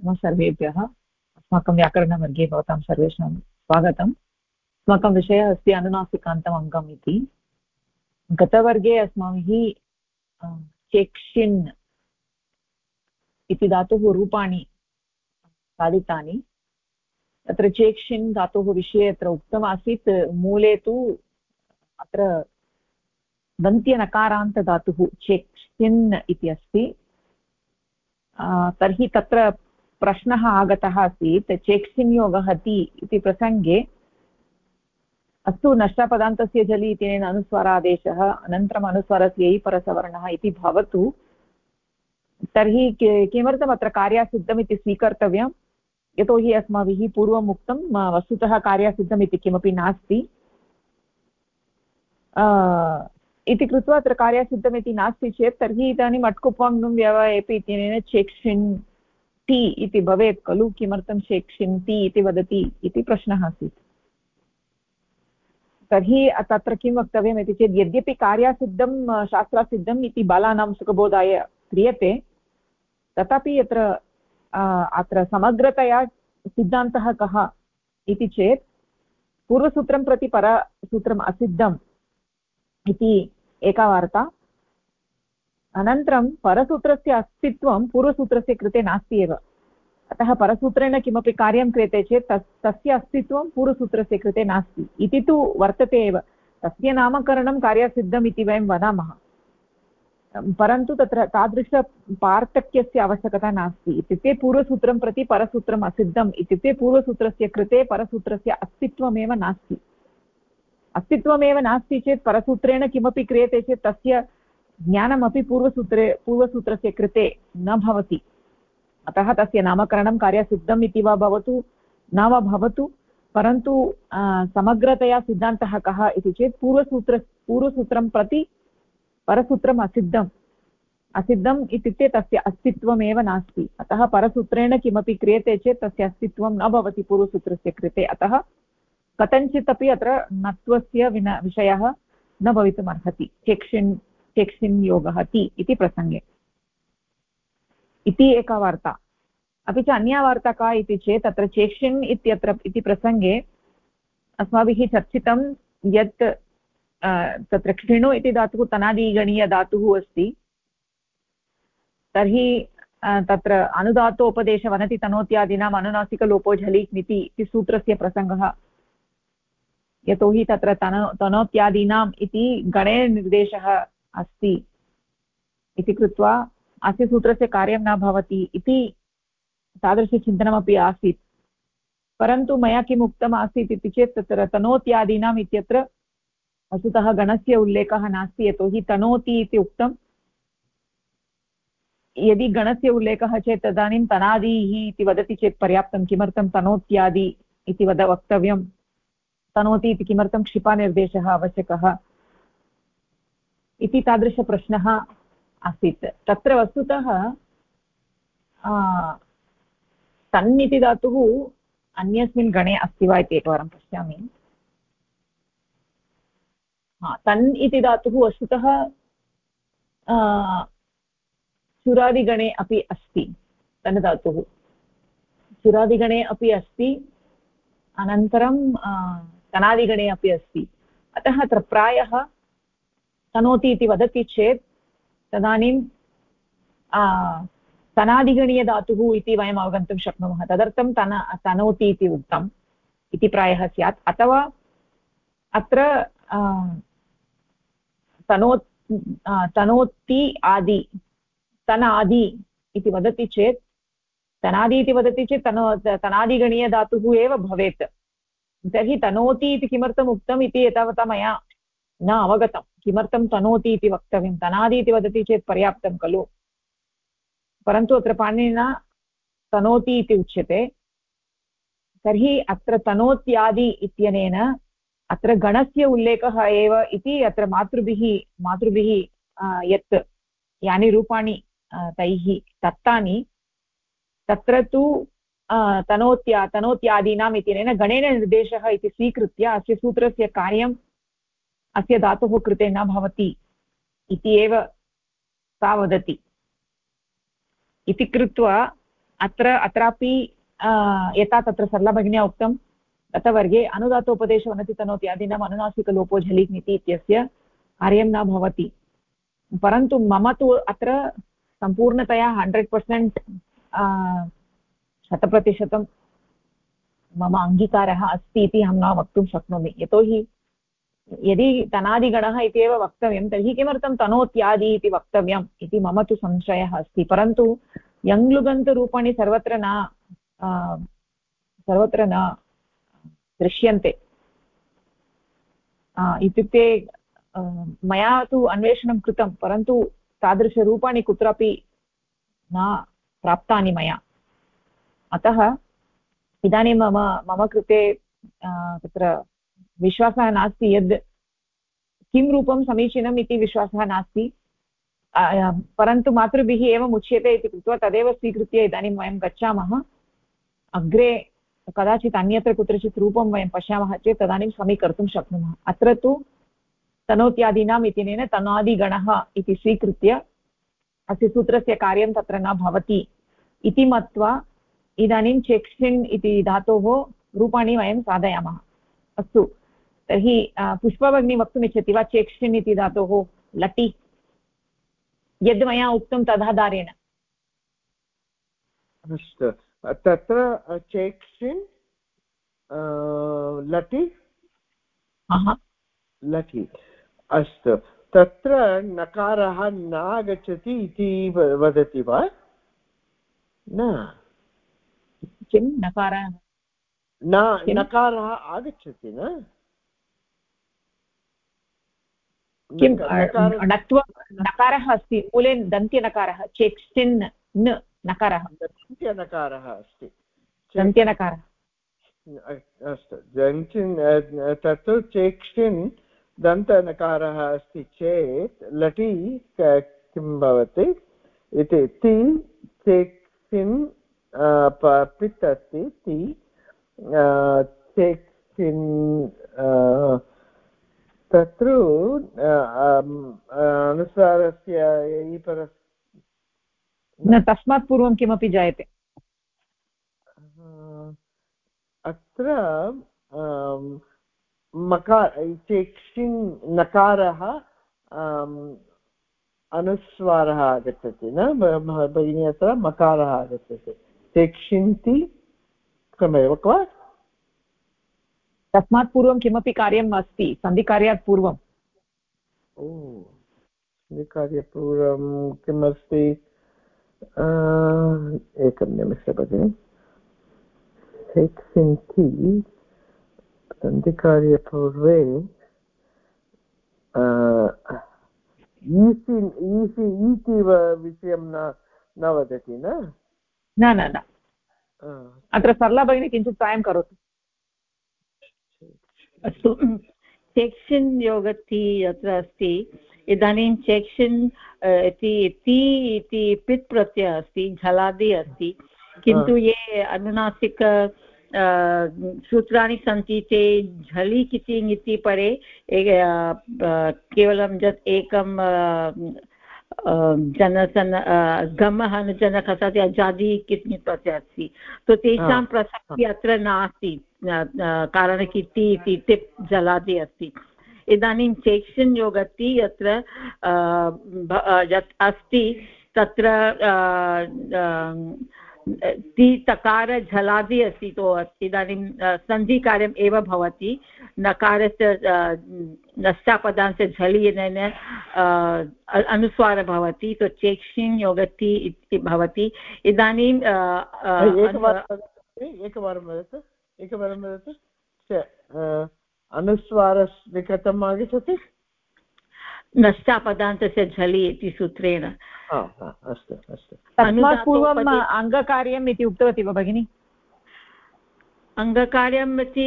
नमः सर्वेभ्यः। अस्माकं व्याकरणवर्गे भवतां सर्वेषां स्वागतम्। अस्माकं विषयः अस्ति अनुनासिकान्तम् अङ्गम् इति। गतवर्गे अस्माभिः चेक्षिन् इति धातुः रूपाणि साधितानि। तत्र चेक्षिन् धातुः विषये अत्र उक्तमासीत्। मूले तु अत्र दन्त्यनकारान्तधातुः चेक्षिन् इति अस्ति। तर्हि तत्र प्रश्नः आगतः आसीत्, चेक्षिन्योगः ति इति प्रसङ्गे अस्तु नष्टपदान्तस्य जलि इत्यनेन अनुस्वारादेशः अनन्तरम् अनुस्वारस्य इ परसवर्णः इति भवतु, तर्हि किमर्थम् अत्र कार्यासिद्धम् इति स्वीकर्तव्यं? यतोहि अस्माभिः पूर्वम् उक्तं वस्तुतः कार्यासिद्धम् इति किमपि नास्ति इति कृत्वा अत्र कार्यासिद्धम् इति नास्ति चेत् तर्हि इदानीम् अट्कुप्वाङ् व्यवयेपि इत्यनेन चेक्षिन् ति इति भवेत् खलु। किमर्थं चेक्षिन्ति इति वदति इति प्रश्नः आसीत्। तर्हि तत्र किं वक्तव्यम् इति चेत् यद्यपि कार्यासिद्धं शास्त्रासिद्धम् इति बालानां सुखबोधाय क्रियते, तथापि अत्र समग्रतया सिद्धान्तः कः इति चेत् पूर्वसूत्रं प्रति परसूत्रम् असिद्धम् इति एका वार्ता। अनन्तरं परसूत्रस्य अस्तित्वं पूर्वसूत्रस्य कृते नास्ति एव। अतः परसूत्रेण किमपि कार्यं क्रियते चेत् तस्य अस्तित्वं पूर्वसूत्रस्य कृते नास्ति इति तु वर्तते एव। तस्य नामकरणं कार्यसिद्धम् इति वयं वदामः, परन्तु तत्र तादृशपार्थक्यस्य आवश्यकता नास्ति। इत्युक्ते पूर्वसूत्रं प्रति परसूत्रम् असिद्धम् इत्युक्ते पूर्वसूत्रस्य कृते परसूत्रस्य अस्तित्वमेव नास्ति। अस्तित्वमेव नास्ति चेत् परसूत्रेण किमपि क्रियते चेत् तस्य ज्ञानमपि पूर्वसूत्रस्य कृते न भवति। अतः तस्य नामकरणं कार्यसिद्धम् इति वा भवतु न वा भवतु, परन्तु समग्रतया सिद्धान्तः कः इति चेत् पूर्वसूत्रं प्रति परसूत्रम् असिद्धम् इत्युक्ते तस्य अस्तित्वमेव नास्ति। अतः परसूत्रेण किमपि क्रियते चेत् तस्य अस्तित्वं न भवति पूर्वसूत्रस्य कृते। अतः कथञ्चित् अपि अत्र नत्वस्य विषयः न भवितुम् अर्हति चेक्षिन् योगः ति इति प्रसङ्गे इति एका वार्ता। अपि च अन्या वार्ता का इति चेत् अत्र चेक्षिन् इत्यत्र इति प्रसङ्गे अस्माभिः चर्चितं यत् तत्र क्षिणु इति धातुः तनादिगणीयधातुः अस्ति। तर्हि तत्र अनुदातोपदेशवनति तनोत्यादीनाम् अनुनासिकलोपो झलिक्निति इति सूत्रस्य प्रसङ्गः। यतोहि तत्र तनोत्यादीनाम् इति गणे निर्देशः अस्ति इति कृत्वा अस्य सूत्रस्य कार्यं न भवति इति तादृशचिन्तनमपि आसीत्। परन्तु मया किम् उक्तम् आसीत् इति चेत् तत्र तनोत्यादीनाम् इत्यत्र वस्तुतः गणस्य उल्लेखः नास्ति, यतोहि तनोति इति उक्तं। यदि गणस्य उल्लेखः चेत् तदानीं तनादिः इति वदति चेत् पर्याप्तं। किमर्थं तनोत्यादि इति वक्तव्यं? तनोति इति किमर्थं क्षिपानिर्देशः आवश्यकः इति तादृशप्रश्नः आसीत्। तत्र वस्तुतः तन् इति धातुः अन्यस्मिन् गणे अस्ति वा इति एकवारं पश्यामि। तन् इति धातुः वस्तुतः चुरादिगणे अपि अस्ति। तन् धातुः चुरादिगणे अपि अस्ति, अनन्तरं तनादिगणे अपि अस्ति। अतः अत्र प्रायः तनोति इति वदति चेत् तदानीं तनादिगणीयधातुः इति वयम् अवगन्तुं शक्नुमः। तदर्थं तनोति इति उक्तम् इति प्रायः स्यात्। अथवा अत्र तनोति आदि तन आदि इति वदति चेत् तनादि इति वदति चेत् तनादिगणीयधातुः एव भवेत्। तर्हि तनोति इति किमर्थम् उक्तम् इति एतावता मया न अवगतं। किमर्थं तनोति इति वक्तव्यं? तनादि इति वदति चेत् पर्याप्तं खलु। परन्तु अत्र पाणिनिना तनोति इति उच्यते। तर्हि अत्र तनोत्यादि इत्यनेन अत्र गणस्य उल्लेखः एव इति अत्र मातृभिः यानि रूपाणि तैः दत्तानि तत्र तु तनोत्यादीनाम् इत्यनेन गणेन निर्देशः इति स्वीकृत्य अस्य सूत्रस्य कार्यम् अस्य धातुः कृते न भवति इति एव सा वदति। इति कृत्वा अत्रापि यथा तत्र सरलभगिन्या उक्तं गतवर्गे अनुदातोपदेशवनति तनोत्यादीनाम् अनुनासिकलोपो झलित् इति इत्यस्य कार्यं न भवति परन्तु मम तु अत्र सम्पूर्णतया 100% 100% मम अङ्गीकारः अस्ति इति अहं न वक्तुं शक्नोमि यतोहि यदि तनादिगणः इत्येव वक्तव्यं तर्हि किमर्थं तनोत्यादि इति वक्तव्यम् इति मम तु संशयः अस्ति परन्तु यङ्लुगन्तरूपाणि सर्वत्र न दृश्यन्ते इत्युक्ते मया तु अन्वेषणं कृतं परन्तु तादृशरूपाणि कुत्रापि न प्राप्तानि मया अतः इदानीं मम कृते तत्र विश्वासः नास्ति यद् किं रूपं समीचीनम् इति विश्वासः नास्ति परन्तु मातृभिः एवम् उच्यते इति कृत्वा तदेव स्वीकृत्य इदानीं वयं गच्छामः अग्रे कदाचित् अन्यत्र कुत्रचित् रूपं वयं पश्यामः चेत् तदानीं समीकर्तुं शक्नुमः अत्र तु तनोत्यादीनाम् इत्यनेन तनादिगणः इति स्वीकृत्य अस्य सूत्रस्य कार्यं तत्र न भवति इति मत्वा इदानीं चेक्षिन् इति धातोः रूपाणि वयं साधयामः अस्तु तर्हि पुष्पभगिनी वक्तुमिच्छति वा चेक्षिन् इति धातोः लटि यद् मया उक्तं तदाधारेण अस्तु तत्र चेक्षिन् लटि लटि अस्तु तत्र नकारः न आगच्छति इति वदति वा न किं नकारः नकारः आगच्छति न किं नकारः अस्ति मूले दन्त्यनकारः चेक्षिन् नकारः दन्त्यनकारः अस्ति दन्त्यनकारः अस्तु तत्तु चेक्षिन् दन्तनकारः अस्ति चेत् लटि किं भवति इति ति चेक्षिन् पित् अस्ति ति चेक्षिन् तत्र अनुसारस्य न तस्मात् पूर्वं किमपि जायते अत्र मकार चेक्षिन् नकारः अनुस्वारः आगच्छति न भगिनी अत्र मकारः आगच्छति चेक्षिन्ति क्रमेव वा तस्मात् पूर्वं किमपि कार्यम् अस्ति सन्धिकार्यात् पूर्वम् ओ सन्धिकार्यपूर्वं किमस्ति एकं निमिषं भगिनि चेक्षिन्ति सन्धिकार्यपूर्वे इति विषयं न वदति न अत्र सरला भगिनी किञ्चित् सायं करोतु अस्तु चेक्षिन् योगति अत्र अस्ति इदानीं चेक्षिन् इति पित् प्रत्ययः अस्ति झलादि अस्ति किन्तु ये अनुनासिक सूत्राणि सन्ति ते झलि किचिङ् इति परे केवलं यत् एकं जनसन गमः जनकसति अजादि किस्मि प्रत्ययः अस्ति तो तेषां प्रसक्तिः अत्र नास्ति कारणं किति इति तिप् जलादि अस्ति इदानीं चेक्षिन् योगति यत्र यत् अस्ति तत्र ति तकार झलादि अस्ति तो इदानीं सन्धिकार्यम् एव भवति नकारस्य नष्टापदांस्य झलिनेन अनुस्वारः भवति तो चेक्षिन् योगति इति भवति इदानीं एकवारं वदतु अनुस्वारस्य कथम् आगच्छति नष्टापदान्तस्य झलि इति सूत्रेण अस्तु अस्तु तस्मात् पूर्वम् अङ्गकार्यम् इति उक्तवती वा भगिनि अङ्गकार्यम् इति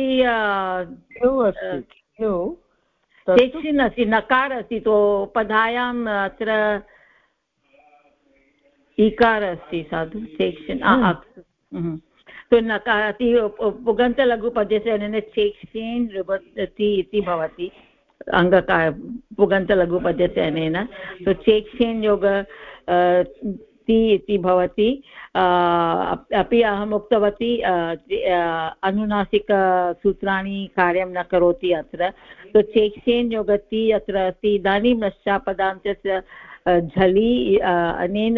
चेक्षिन् अस्ति नकार अस्ति तो पदायाम् अत्र ईकार अस्ति साधु चेक्षिन् तो नकार पुगन्तलघुपद्यस्य चेक्षिन् इति भवति अङ्गकार पुगन्तलघुपद्यस्य अनेन तो चेक्षिन् योग ति इति भवति अपि अहम् उक्तवती अनुनासिकसूत्राणि कार्यं न करोति अत्र तो चेक्षेन् योगति अत्र अस्ति इदानीं नश्चापदान्तस्य झलि अनेन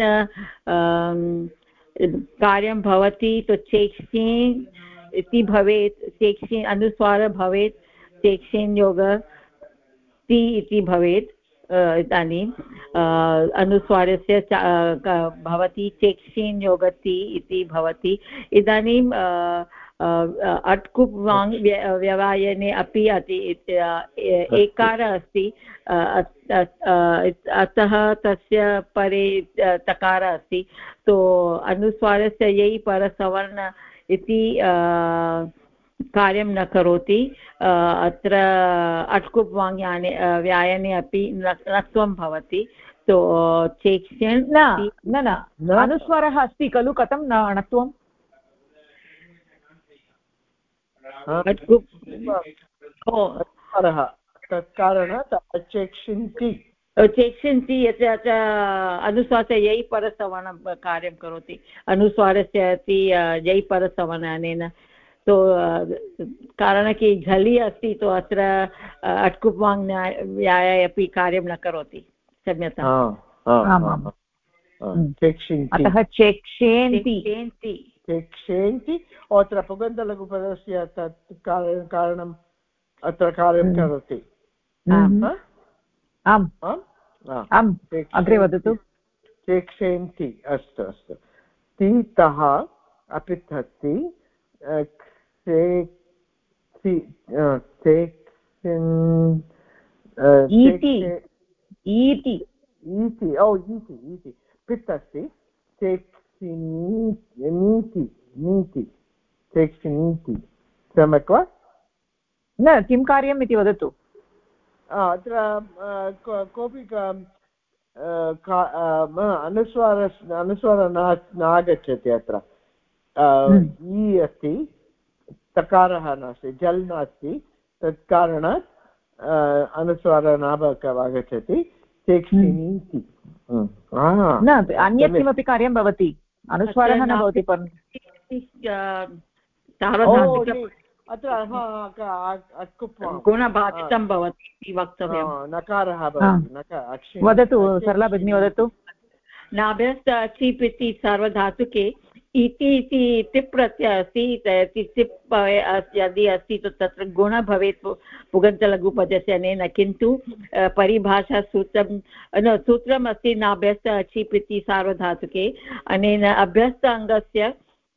कार्यं भवति तो चेक्षेन् इति भवेत् चेक्षेन् अनुस्वारः भवेत् चेक्षेन् योग ति इति भवेत् इदानीम् अनुस्वारस्य भवति चेक्षेन् योगति इति भवति इदानीम् अट्कुप् वाङ् व्यवायने अपि एकारः अस्ति अतः तस्य परे तकारः अस्ति तो अनुस्वारस्य यै परसवर्ण इति कार्यं न करोति अत्र अट्कुप् वाङ् व्यायने अपि नत्वं भवति तो चेक्षेन् न अनुस्वारः अस्ति खलु कथं णत्वम् तत्कारणात् चेक्षिन्ति यत् अनुस्वारस्य यै परसवर्णं कार्यं करोति अनुस्वारस्य अपि यै परसवर्णेन तो कारण कि झलि अस्ति तो अत्र अट्कुप् वाङ् व्याय अपि कार्यं न करोति क्षम्यताम् अतः चेक्षेन्ति चेक्षेन्ति अत्र पुगन्तलघुपदस्य तत् कारणम् अत्र कार्यं करोति आम् अग्रे वदतु चेक्षेन्ति अस्तु अस्तु तितः अपि अस्ति पित् अस्ति चेक्षिनीति सम्यक् वा न किं कार्यम् इति वदतु अत्र कोऽपि अनुस्वारः नागच्छति अत्र ई अस्ति तकारः नास्ति जल् नास्ति तत् कारणात् अनुस्वारः न आगच्छति चेक्षिनीति न अन्यत् किमपि कार्यं भवति अनुस्वारः न भवति अत्र गुणबाधितं भवति वक्तव्यं नकारः भवति वदतु सरला भगिनी वदतु नाभ्यस्त चिप् इति सार्वधातुके इति तिप् प्रत्ययः अस्ति तिप् यदि अस्ति तो तत्र गुण भवेत् पुगन्तलघुपदस्य अनेन किन्तु परिभाषा सूत्रम् अस्ति नाभ्यस्त चिप् इति सार्वधातुके अनेन अभ्यस्त अङ्गस्य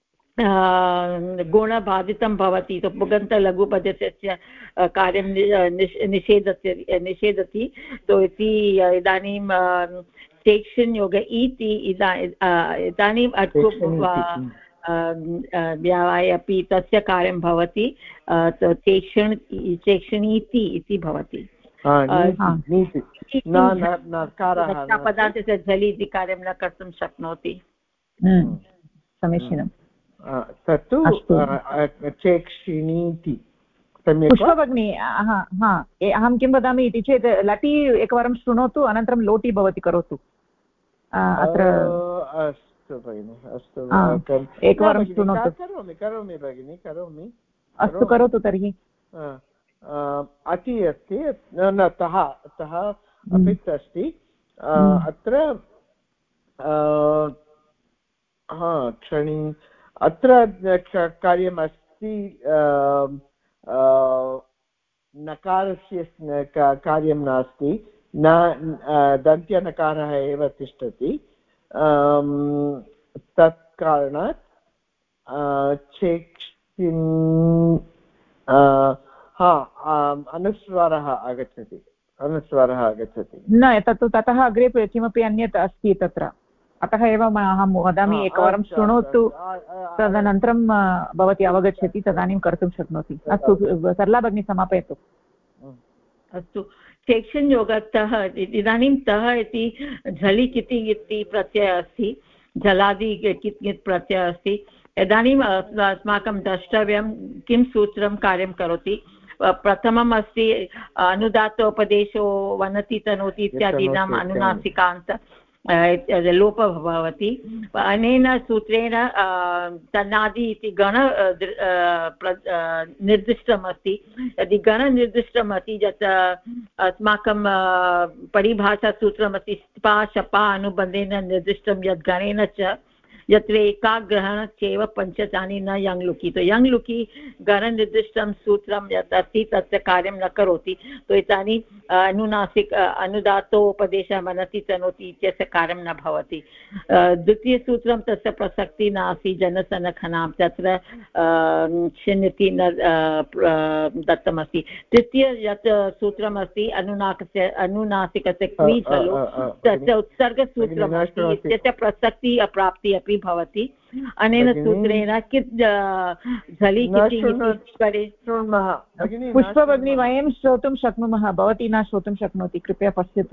गुणबाधितं भवति तो पुगन्तलघुपदस्य कार्यं निषेधति तो इति इदानीं चेक्षन् योग इति इदानीम् अट्कुप् व्यावाय अपि तस्य कार्यं भवति चेक्षणीति इति भवति पदार्थस्य झलि इति कार्यं न कर्तुं शक्नोति समीचीनं तत्तु चेक्षिणीति पुष्पभगिनी अहं किं वदामि इति चेत् लटि एकवारं शृणोतु अनन्तरं लोटि भवती करोतु अत्र अस्तु भगिनि अस्तु एकवारं शृणोतु करोमि भगिनि करोमि अस्तु करोतु तर्हि अति अस्ति न तः अपित् अस्ति अत्र क्षणी अत्र कार्यम् अस्ति नकारस्य कार्यं नास्ति न दन्त्यनकारः एव तिष्ठति तत् कारणात् अनुस्वारः आगच्छति न तत्तु ततः अग्रे किमपि अन्यत् अस्ति तत्र अतः एव अहं वदामि एकवारं शृणोतु तदनन्तरं भवती अवगच्छति तदानीं कर्तुं शक्नोति अस्तु सरला भगिनी समापयतु अस्तु चेक्षन् योगतः इदानीं तः इति झलि किति इति प्रत्ययः अस्ति जलादि कित् प्रत्ययः अस्ति इदानीम् अस्माकं द्रष्टव्यं किं सूत्रं कार्यं करोति प्रथमम् अस्ति अनुदात्तोपदेशो वनति तनोति इत्यादीनाम् अनुनासिकान्त लोपः भवति अनेन सूत्रेण तन्नादि इति गण निर्दिष्टमस्ति यदि गणनिर्दिष्टमस्ति यत् अस्माकं परिभाषासूत्रमस्ति स्पा शपा अनुबन्धेन निर्दिष्टं यत् गणेन च यत्र एकाग्रहणस्यैव पञ्चतानि न यङ्लुकि तो यङ्लुकि गणनिर्दिष्टं सूत्रं यत् अस्ति तस्य कार्यं न करोति तो इदानीं अनुनासिक अनुदात्तोपदेशः मनसि तनोति इत्यस्य कार्यं न भवति द्वितीयसूत्रं तस्य प्रसक्तिः नास्ति जनसनखनां तत्र छिन्नति न दत्तमस्ति तृतीय यत् सूत्रमस्ति अनुनासिकस्य क्वी खलु तस्य उत्सर्गसूत्रमस्ति इत्यस्य प्रसक्तिः अप्राप्तिः अपि भवति अनेन सूत्रेण कित् झलि पुष्पभगिनी वयं श्रोतुं शक्नुमः भवती न श्रोतुं शक्नोति कृपया पश्यतु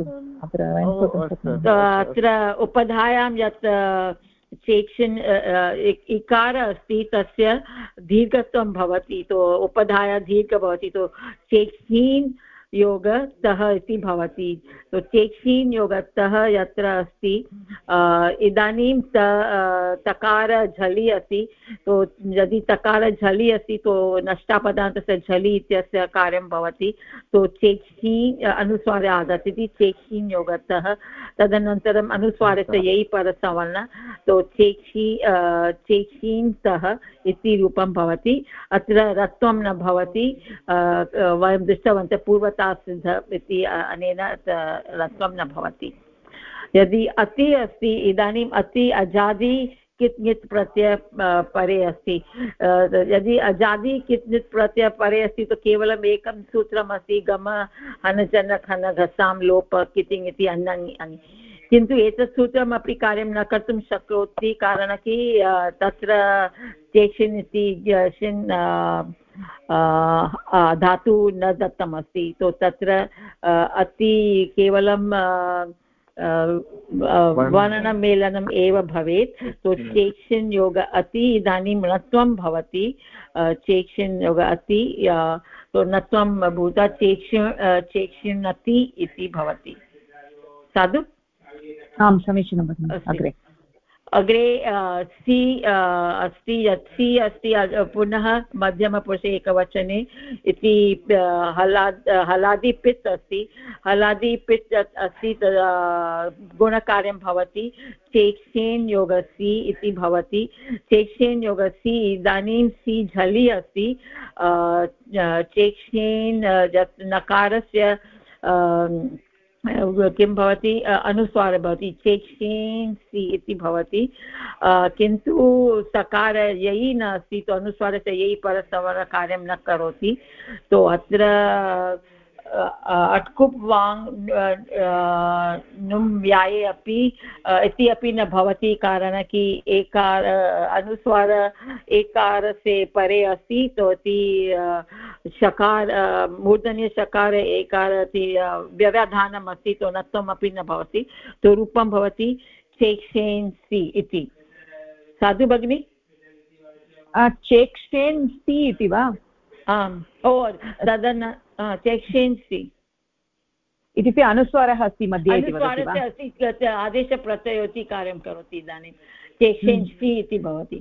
अत्र उपधायां यत् चेक्षिन् इकार अस्ति तस्य दीर्घत्वं भवति तो उपधाया दीर्घ भवति तो चेक्षीन् योगतः इति भवति तो चेक्षीन् योगतः यत्र अस्ति इदानीं तकार झलि अस्ति तो यदि तकार झलि अस्ति तो नष्टापदान्तस्य झलि इत्यस्य कार्यं भवति तो चेक्षीन् अनुस्वारे आगच्छति चेक्षीन् योगतः तदनन्तरम् अनुस्वारस्य यै परसवर्ण तो चेक्षीन्तः इति रूपं भवति अत्र रत्वं न भवति वयं दृष्टवन्तः पूर्वतः इति अनेन रत्वं न भवति यदि अति अस्ति इदानीम् अति अजादि कित् ङित् प्रत्यय परे अस्ति यदि अजादि कित् ङित् प्रत्यय परे अस्ति तो केवलम् एकं सूत्रम् अस्ति गम हन जन खन घसां लोप कितिङ् इति अन्नङ् किन्तु एतत् सूत्रमपि कार्यं न कर्तुं शक्नोति कारणं कि तत्र चेक्षिन् इति शिन् धातु न दत्तमस्ति तो तत्र अति केवलं वर्णमेलनम् एव भवेत् तो चेक्षिन् योग अति इदानीं णत्वं भवति चेक्षिन् योग अति तो णत्वं भूत्वा चेक्षिणति इति भवति साधु आं समीचीनं भगिनि अग्रे सि अस्ति यत् सि अस्ति पुनः मध्यमपुरुषे एकवचने इति हलादिपित् अस्ति हलादिपित् अस्ति गुणकार्यं भवति चेक्षेन् योगसि इति भवति चेक्षेन् योगसि इदानीं सि झलि अस्ति चेक्षेन् यत् नकारस्य किं भवति अनुस्वारः भवति चेक्षेन्सि इति भवति किन्तु सकार यै नास्ति तो अनुस्वारस्य यै परसवर्णकार्यं न करोति तो अत्र अट्कुप् वाङ् नुं व्याये अपि इति अपि न भवति कारणं कि एकार अनुस्वार एकारस्य परे अस्ति तो इति शकार मूर्धन्य शकार एकार इति व्यवधानम् अस्ति तो नत्वमपि न भवति तो रूपं भवति चेक्षेन्सि इति साधु भगिनि चेक्षेन्सि इति वा आम् ओ तदन चेक्षेन्सि इत्युक्ते अनुस्वारः अस्ति मध्ये अनुस्वारस्य अस्ति आदेशप्रत्ययोति कार्यं करोति इदानीं चेक्षेन्सि इति भवति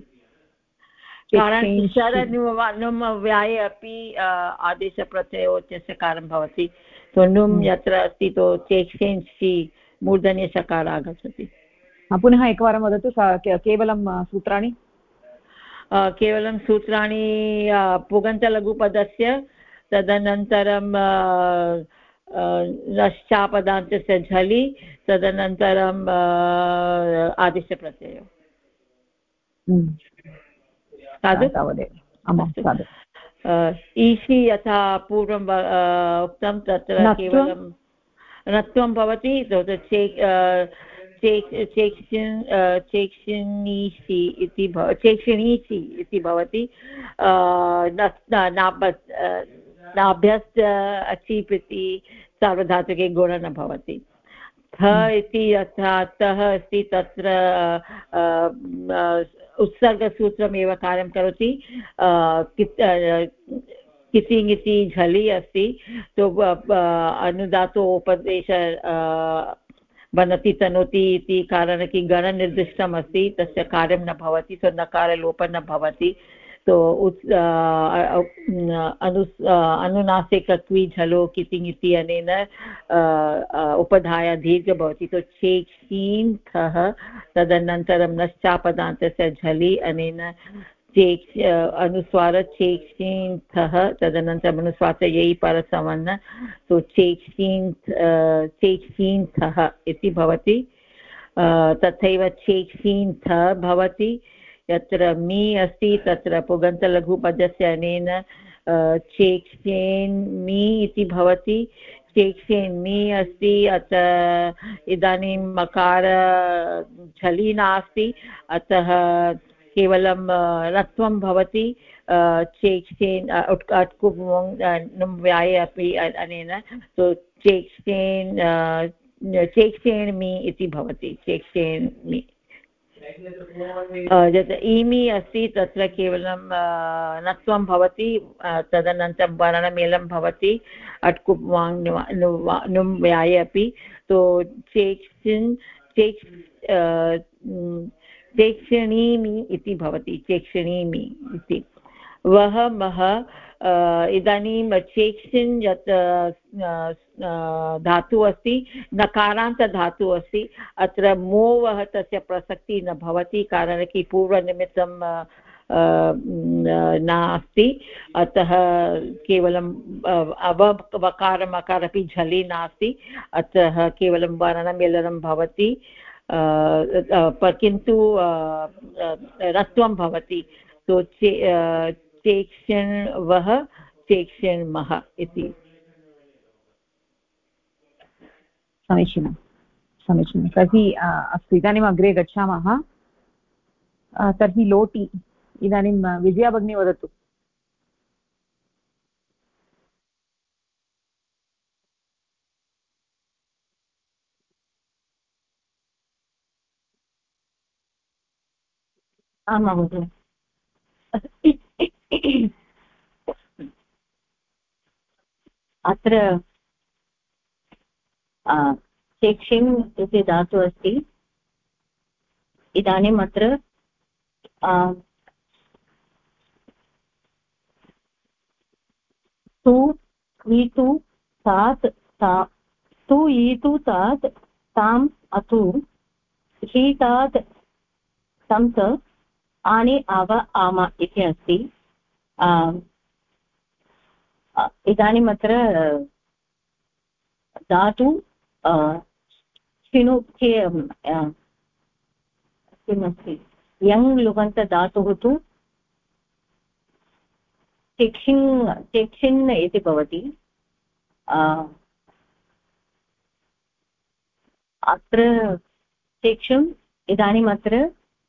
कारणं व्याये अपि आदेशप्रत्ययोत्यस्य कार्यं भवति तो नुम् यत्र अस्ति तो चेक्षेन्सि मूर्धन्यशकार आगच्छति पुनः एकवारं वदतु केवलं सूत्राणि केवलं सूत्राणि पुगन्तलघुपदस्य तदनन्तरं नश्चापदान्तस्य झलि तदनन्तरं आदेशप्रत्ययो साधु तावदेव ईशि यथा पूर्वं उक्तं तत्र केवलं णत्वं भवति चेक्षिणीषि इति भवति नाभ्यस्त अचीप् इति सार्वधातुके गुण न भवति थ इति यथा तः अस्ति तत्र उत्सर्गसूत्रमेव कार्यं करोति कितिङ् इति झलि अस्ति तो अनुदातोपदेश बनति तनोति इति कारणकी गणनिर्दिष्टम् अस्ति तस्य कार्यं न भवति सो नकारलोपः न भवति तो अनुनासिकत्वी झलो कितिङ् इति अनेन उपधाया दीर्घ भवति तो चेक्षीन्थः तदनन्तरं नश्चापदान्तस्य झलि अनेन चेक् अनुस्वार चेक्षीन्थः तदनन्तरम् अनुस्वार यै परसवर्ण तो चेक्षीन्थः इति भवति तथैव चेक्षीन्थ भवति यत्र मी अस्ति तत्र पुगन्तलघुपदस्य अनेन चेक्षेन्मी इति भवति चेक्षेन्मी अस्ति अतः इदानीं मकार झलि नास्ति अतः केवलं रत्वं भवति चेक्षेन् अट्कुप् व्याये अपि अनेन तो चेक्षेन्मि इति भवति चेक्षेन्मि यत् ईमि अस्ति तत्र केवलं नत्वं भवति तदनन्तरं वर्णमेलं भवति अट्कुप् वाङ् नुम् व्याये अपि तो चेक्षणीमि इति भवति चेक्षणीमि इति वह मह इदानीं चेक्षिन् यत् धातु अस्ति नकारान्तधातु अस्ति अत्र मोवः तस्य प्रसक्तिः न भवति कारणं कि पूर्वनिमित्तं नास्ति अतः केवलम् अवकार अपि झलि नास्ति अतः केवलं वर्णमेलनं भवति किन्तु रत्वं भवति तो चेक्षण्वः चेक्षण्मः इति समीचीनं समीचीनं तर्हि अस्तु इदानीम् अग्रे गच्छामः तर्हि लोटि इदानीं विजया भगिनी वदतु आं महोदय अत्र चेक्षिन् इति धातु अस्ति इदानीम् अत्र तु ईतु तात् तु ईतु तात् ताम् अतु हीतात् तं च आनि आव आम इति अस्ति इदानीम् अत्र धातु शिणु किमस्ति यङ् लुगन्तधातुः तु चेक्षिन् इति भवति अत्र चेक्षुम् इदानीम् अत्र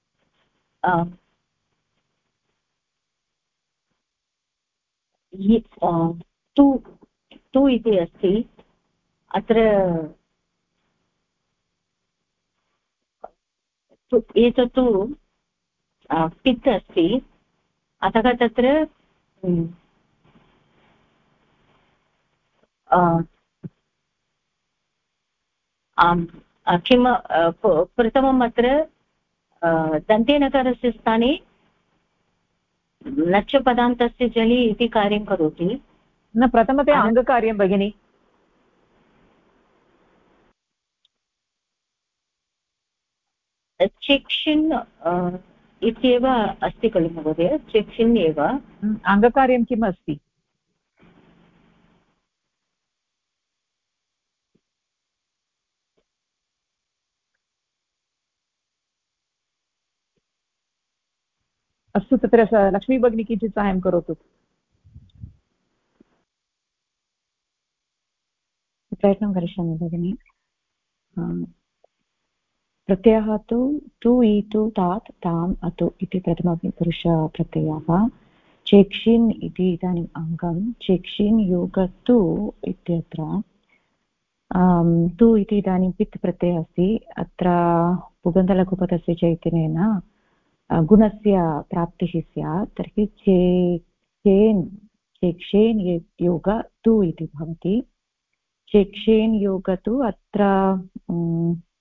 तु इति अस्ति अत्र एतत्तु पित् अस्ति अतः तत्र किं प्रथमम् अत्र दन्तेनकारस्य स्थाने नच् पदान्तस्य जलि इति कार्यं करोति न प्रथमतया अङ्गकार्यं भगिनि चेक्षिन् इत्येव अस्ति खलु महोदय चेक्षिन् एव अङ्गकार्यं किम् अस्ति अस्तु तत्र लक्ष्मी भगिनी किञ्चित् साहाय्यं करोतु प्रयत्नं करिष्यामि भगिनि प्रत्ययः तु ईतु तात् ताम् अतु इति प्रथमपुरुषप्रत्ययः चेक्षिन् इति इदानीम् अङ्गं चेक्षिन् योगतु इत्यत्र तु इति इदानीं पित् प्रत्ययः अस्ति अत्र पुगन्तलघुपदस्य चैतन्येन गुणस्य प्राप्तिः स्यात् तर्हि चेक्षेन् योग तु इति भवति चेक्षेन् योग तु अत्र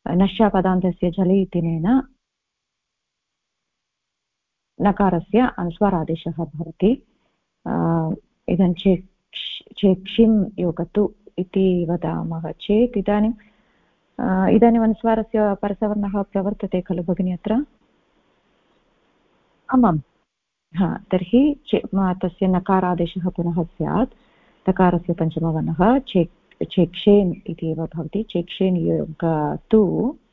नश्यापदान्तस्य जलि इत्यनेन नकारस्य अनुस्वारादेशः भवति। इदं चेक्षिं योगतु इति वदामः चेत् इदानीम् अनुस्वारस्य परसवर्णः प्रवर्तते खलु भगिनि अत्र? आमां। हा, तर्हि तस्य नकारादेशः पुनः स्यात्। तकारस्य पञ्चमवर्णः चेक्षेन् इति एव भवति। चेक्षेन् योगतु,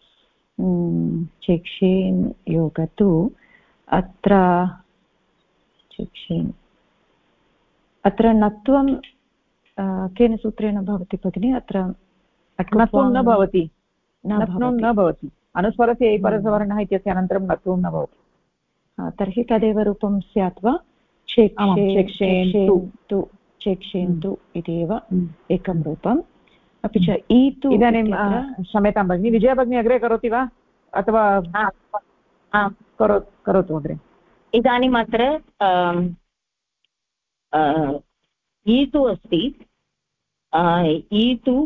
चेक्षेन् योगतु। अत्र चेक्षेन्, अत्र नत्वं केन सूत्रेण भवति भगिनि? अत्र नत्वं न भवति, नत्वं न भवति। अनुस्वरस्य परसवर्णः इत्यस्य अनन्तरं नत्वं न भवति। तर्हि तदेव रूपं स्यात् वा? चेक्षेन्तु इति एव एकं रूपम्। अपि च ईतु इदानीं क्षम्यतां भगिनि, विजया भगिनी अग्रे करोति वा अथवा करोतु अग्रे? इदानीम् अत्र ईतु अस्ति। ईतु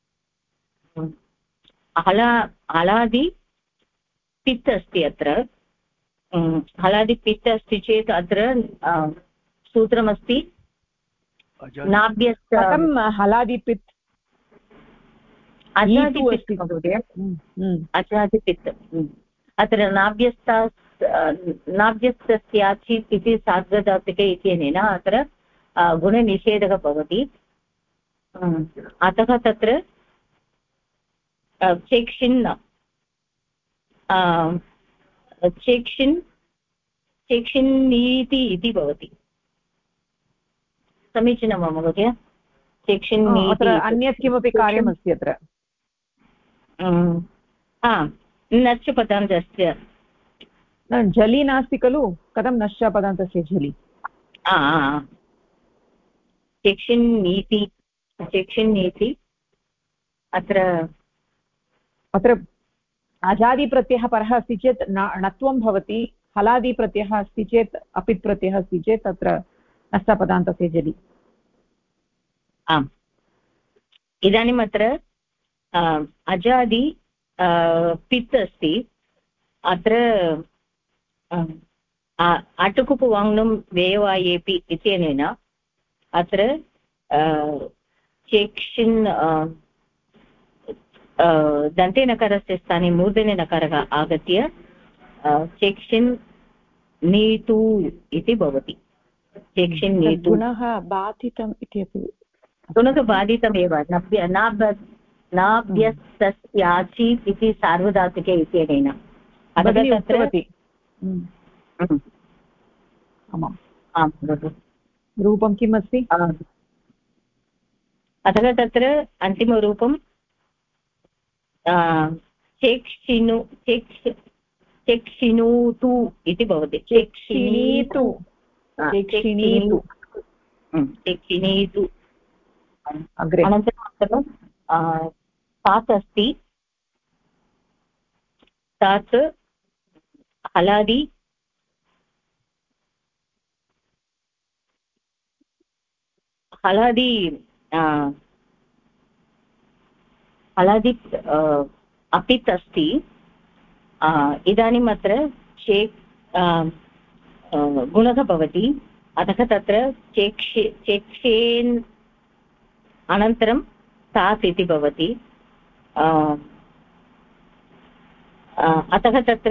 हलादि पित् अस्ति। अत्र हलादि पित् अस्ति चेत् अत्र सूत्रमस्ति नाभ्यस्त। कथं हलादिपित्? अजादिपित् महोदय, अजादिपित्। अत्र नाभ्यस्तस्याचित् इति सार्वधातुके इत्यनेन अत्र गुणनिषेधः भवति। अतः तत्र चेक्षिन्नीति इति भवति। समीचीनं वा महोदय? अत्र अन्यत् किमपि कार्यमस्ति अत्र? नश्च पदान्तस्य जलि नास्ति खलु, कथं नश्च पदान्तस्य जलि? चेक्षिन्नीति अत्र अजादिप्रत्ययः परः अस्ति चेत् णत्वं भवति। हलादिप्रत्ययः अस्ति चेत्, अपित् प्रत्ययः अस्ति चेत् तत्र नष्टपदान्तस्य जलि। आम्, इदानीम् अत्र अजादि पित् अस्ति। अत्र अटुकुपु वाङ्नुं वेवायेपि इत्यनेन अत्र चेक्षिन् दन्ते नकारस्य स्थाने मूर्धने नकारः आगत्य चेक्षिन् नीतु इति भवति। चेक्षिन् नीतु गुणः बाधितम् इति अपि गुणः बाधितमेव। नाभ्यस्तस्याचि इति सार्वधातुके इत्यनेन रूपं किम् अस्ति? अतः तत्र अन्तिमरूपं चेक्षिणुतु इति भवति। चेक्षिणीतु अनन्तरं तात् अस्ति। तात् हलादि अपित् अस्ति। इदानीम् अत्र गुणः भवति। अतः तत्र चेक्षेन् अनन्तरं तात् इति भवति। अतः तत्र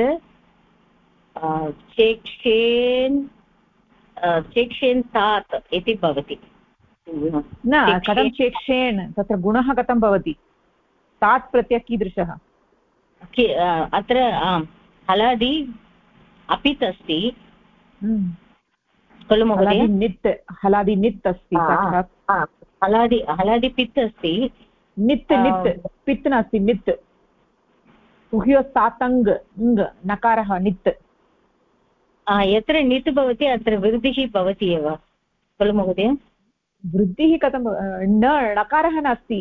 चेक्षेन् तात् इति भवति। न, कथं चेक्षेन्? तत्र गुणः कथं भवति? तात् प्रत्ययः कीदृशः? अत्र हलादि अपित् अस्ति खलु महोदय? हलादि नित् अस्ति। हलादि पित् अस्ति। नित् पित् नास्ति, नित् उह्योस्तातङ् नकारः नित्। यत्र नित् भवति अत्र वृद्धिः भवति एव खलु महोदय? वृद्धिः कथं? नकारः नास्ति,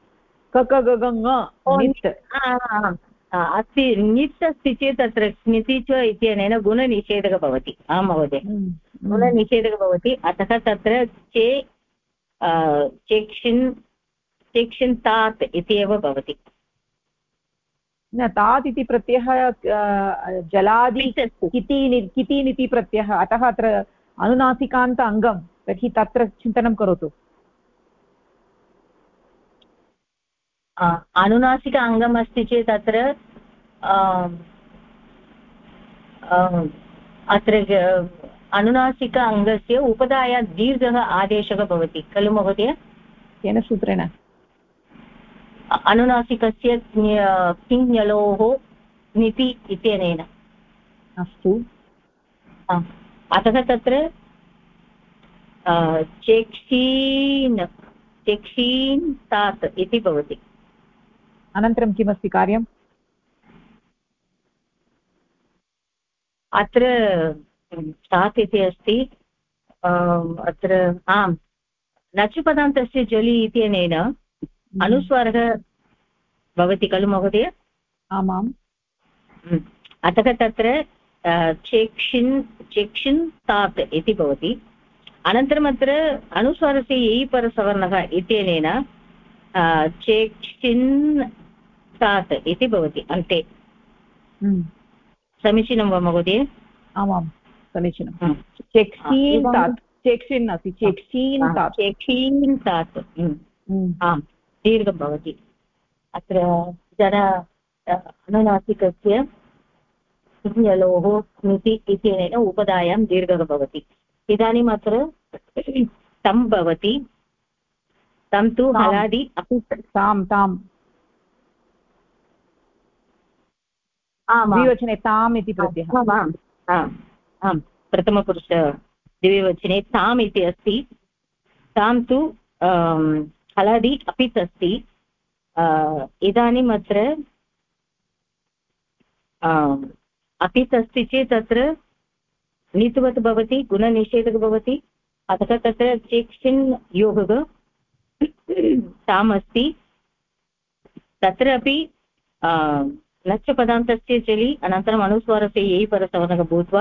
नित् अस्ति। नित् अस्ति चेत् अत्र स्निति च इत्यनेन गुणनिषेधः भवति। आं महोदय, गुणनिषेधः भवति। अतः तत्र चेक्षिन् तात् इति एव भवति। न तात् इति प्रत्ययः जलादि किति इति प्रत्ययः, अतः अत्र अनुनासिकान्त अङ्गं, तर्हि तत्र चिन्तनं करोतु। अनुनासिक अङ्गम् अस्ति चेत् अत्र अनुनासिक अङ्गस्य उपधायात् दीर्घः आदेशः भवति खलु महोदय? केन सूत्रेण? अनुनासिकस्य किञ्ञलोः निति इत्यनेन। अस्तु, अतः तत्र चेक्षीन् तात् इति भवति। अनन्तरं किमस्ति कार्यम्? अत्र तात् इति अस्ति, अत्र आम् नचुपदान्तस्य जलि इत्यनेन अनुस्वारः भवति खलु महोदय? आमाम्। अतः तत्र चेक्षिन् तात् इति भवति। अनन्तरम् अत्र अनुस्वारस्य ययि परसवर्णः इत्यनेन चेक्षिन् तात् इति भवति अन्ते। समीचीनं वा महोदय? आमां समीचीनं। चेक्षीन् तात्, चेक्षिन् अस्ति, चेक्षीन् तात् आम् दीर्घं भवति। अत्र अनुनासिकस्य लोः स्मृति इत्यनेन उपधायां दीर्घः भवति। इदानीम् अत्र तं भवति, तं तु हलादि अपि तां द्विवचने ताम् इति प्रत्ययः। आम् प्रथमपुरुष द्विवचने ताम् इति अस्ति। तां तु हलादि अपित् अस्ति। इदानीम् अत्र अपित् अस्ति चेत् तत्र नीतिवत् भवति, गुणनिषेधः भवति। अतः तत्र चेक्षिन् योगः ताम् अस्ति। तत्र अपि नच्चपदान्तस्य चलि अनन्तरम् अनुस्वारस्य ययि परसवर्णः भूत्वा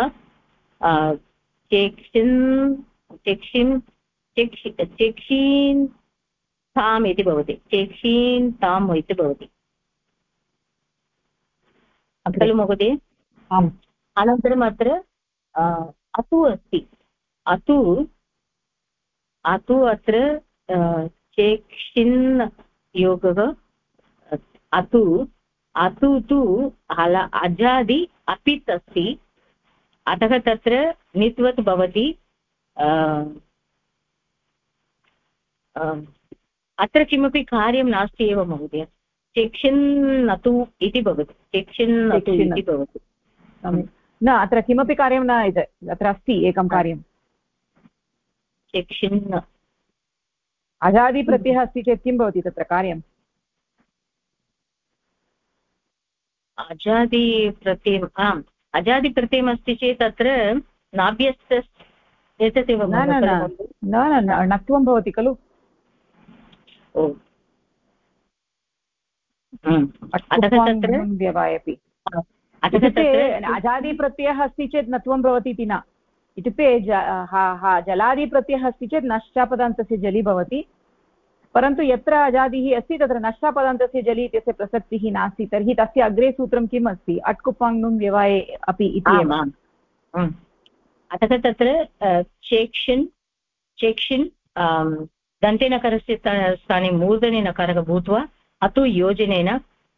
चेक्षीन् ताम् इति भवति। चेक्षीन् ताम् इति भवति खलु महोदय? आम्। अनन्तरम् अत्र अतु अस्ति। अतु अत्र चेक्षिन् योगः अतु तु अजादि अपित् अस्ति। अतः तत्र नित्वत् भवति। अत्र किमपि कार्यं नास्ति एव महोदय। चेक्षिन्नतु इति भवति। चेक्षिन्नतु इति भवति। न, अत्र किमपि कार्यं न, अत्र अस्ति एकं कार्यं। चेक्षिन् अजादिप्रत्ययः अस्ति चेत् किं भवति तत्र कार्यम्? अजादिप्रत्ययम्, आम् अजादिप्रत्ययम् अस्ति चेत् अत्र नाभ्यस्त एतदेव न णत्वं भवति खलु? व्यवायपि अजादिप्रत्ययः अस्ति चेत् नत्वं भवति इति न। इत्युक्ते जलादिप्रत्ययः अस्ति चेत् नष्टापदान्तस्य जलि भवति, परन्तु यत्र अजादिः अस्ति तत्र नष्टापदान्तस्य जलि इत्यस्य प्रसक्तिः नास्ति। तर्हि तस्य अग्रे सूत्रं किम् अस्ति? अट्कुपाङ्नुं व्यवाये अपि इति एव। अतः तत्र चेक्षिन् दन्तेनकारस्य स्थाने मूर्धने नकारः भूत्वा अतु योजनेन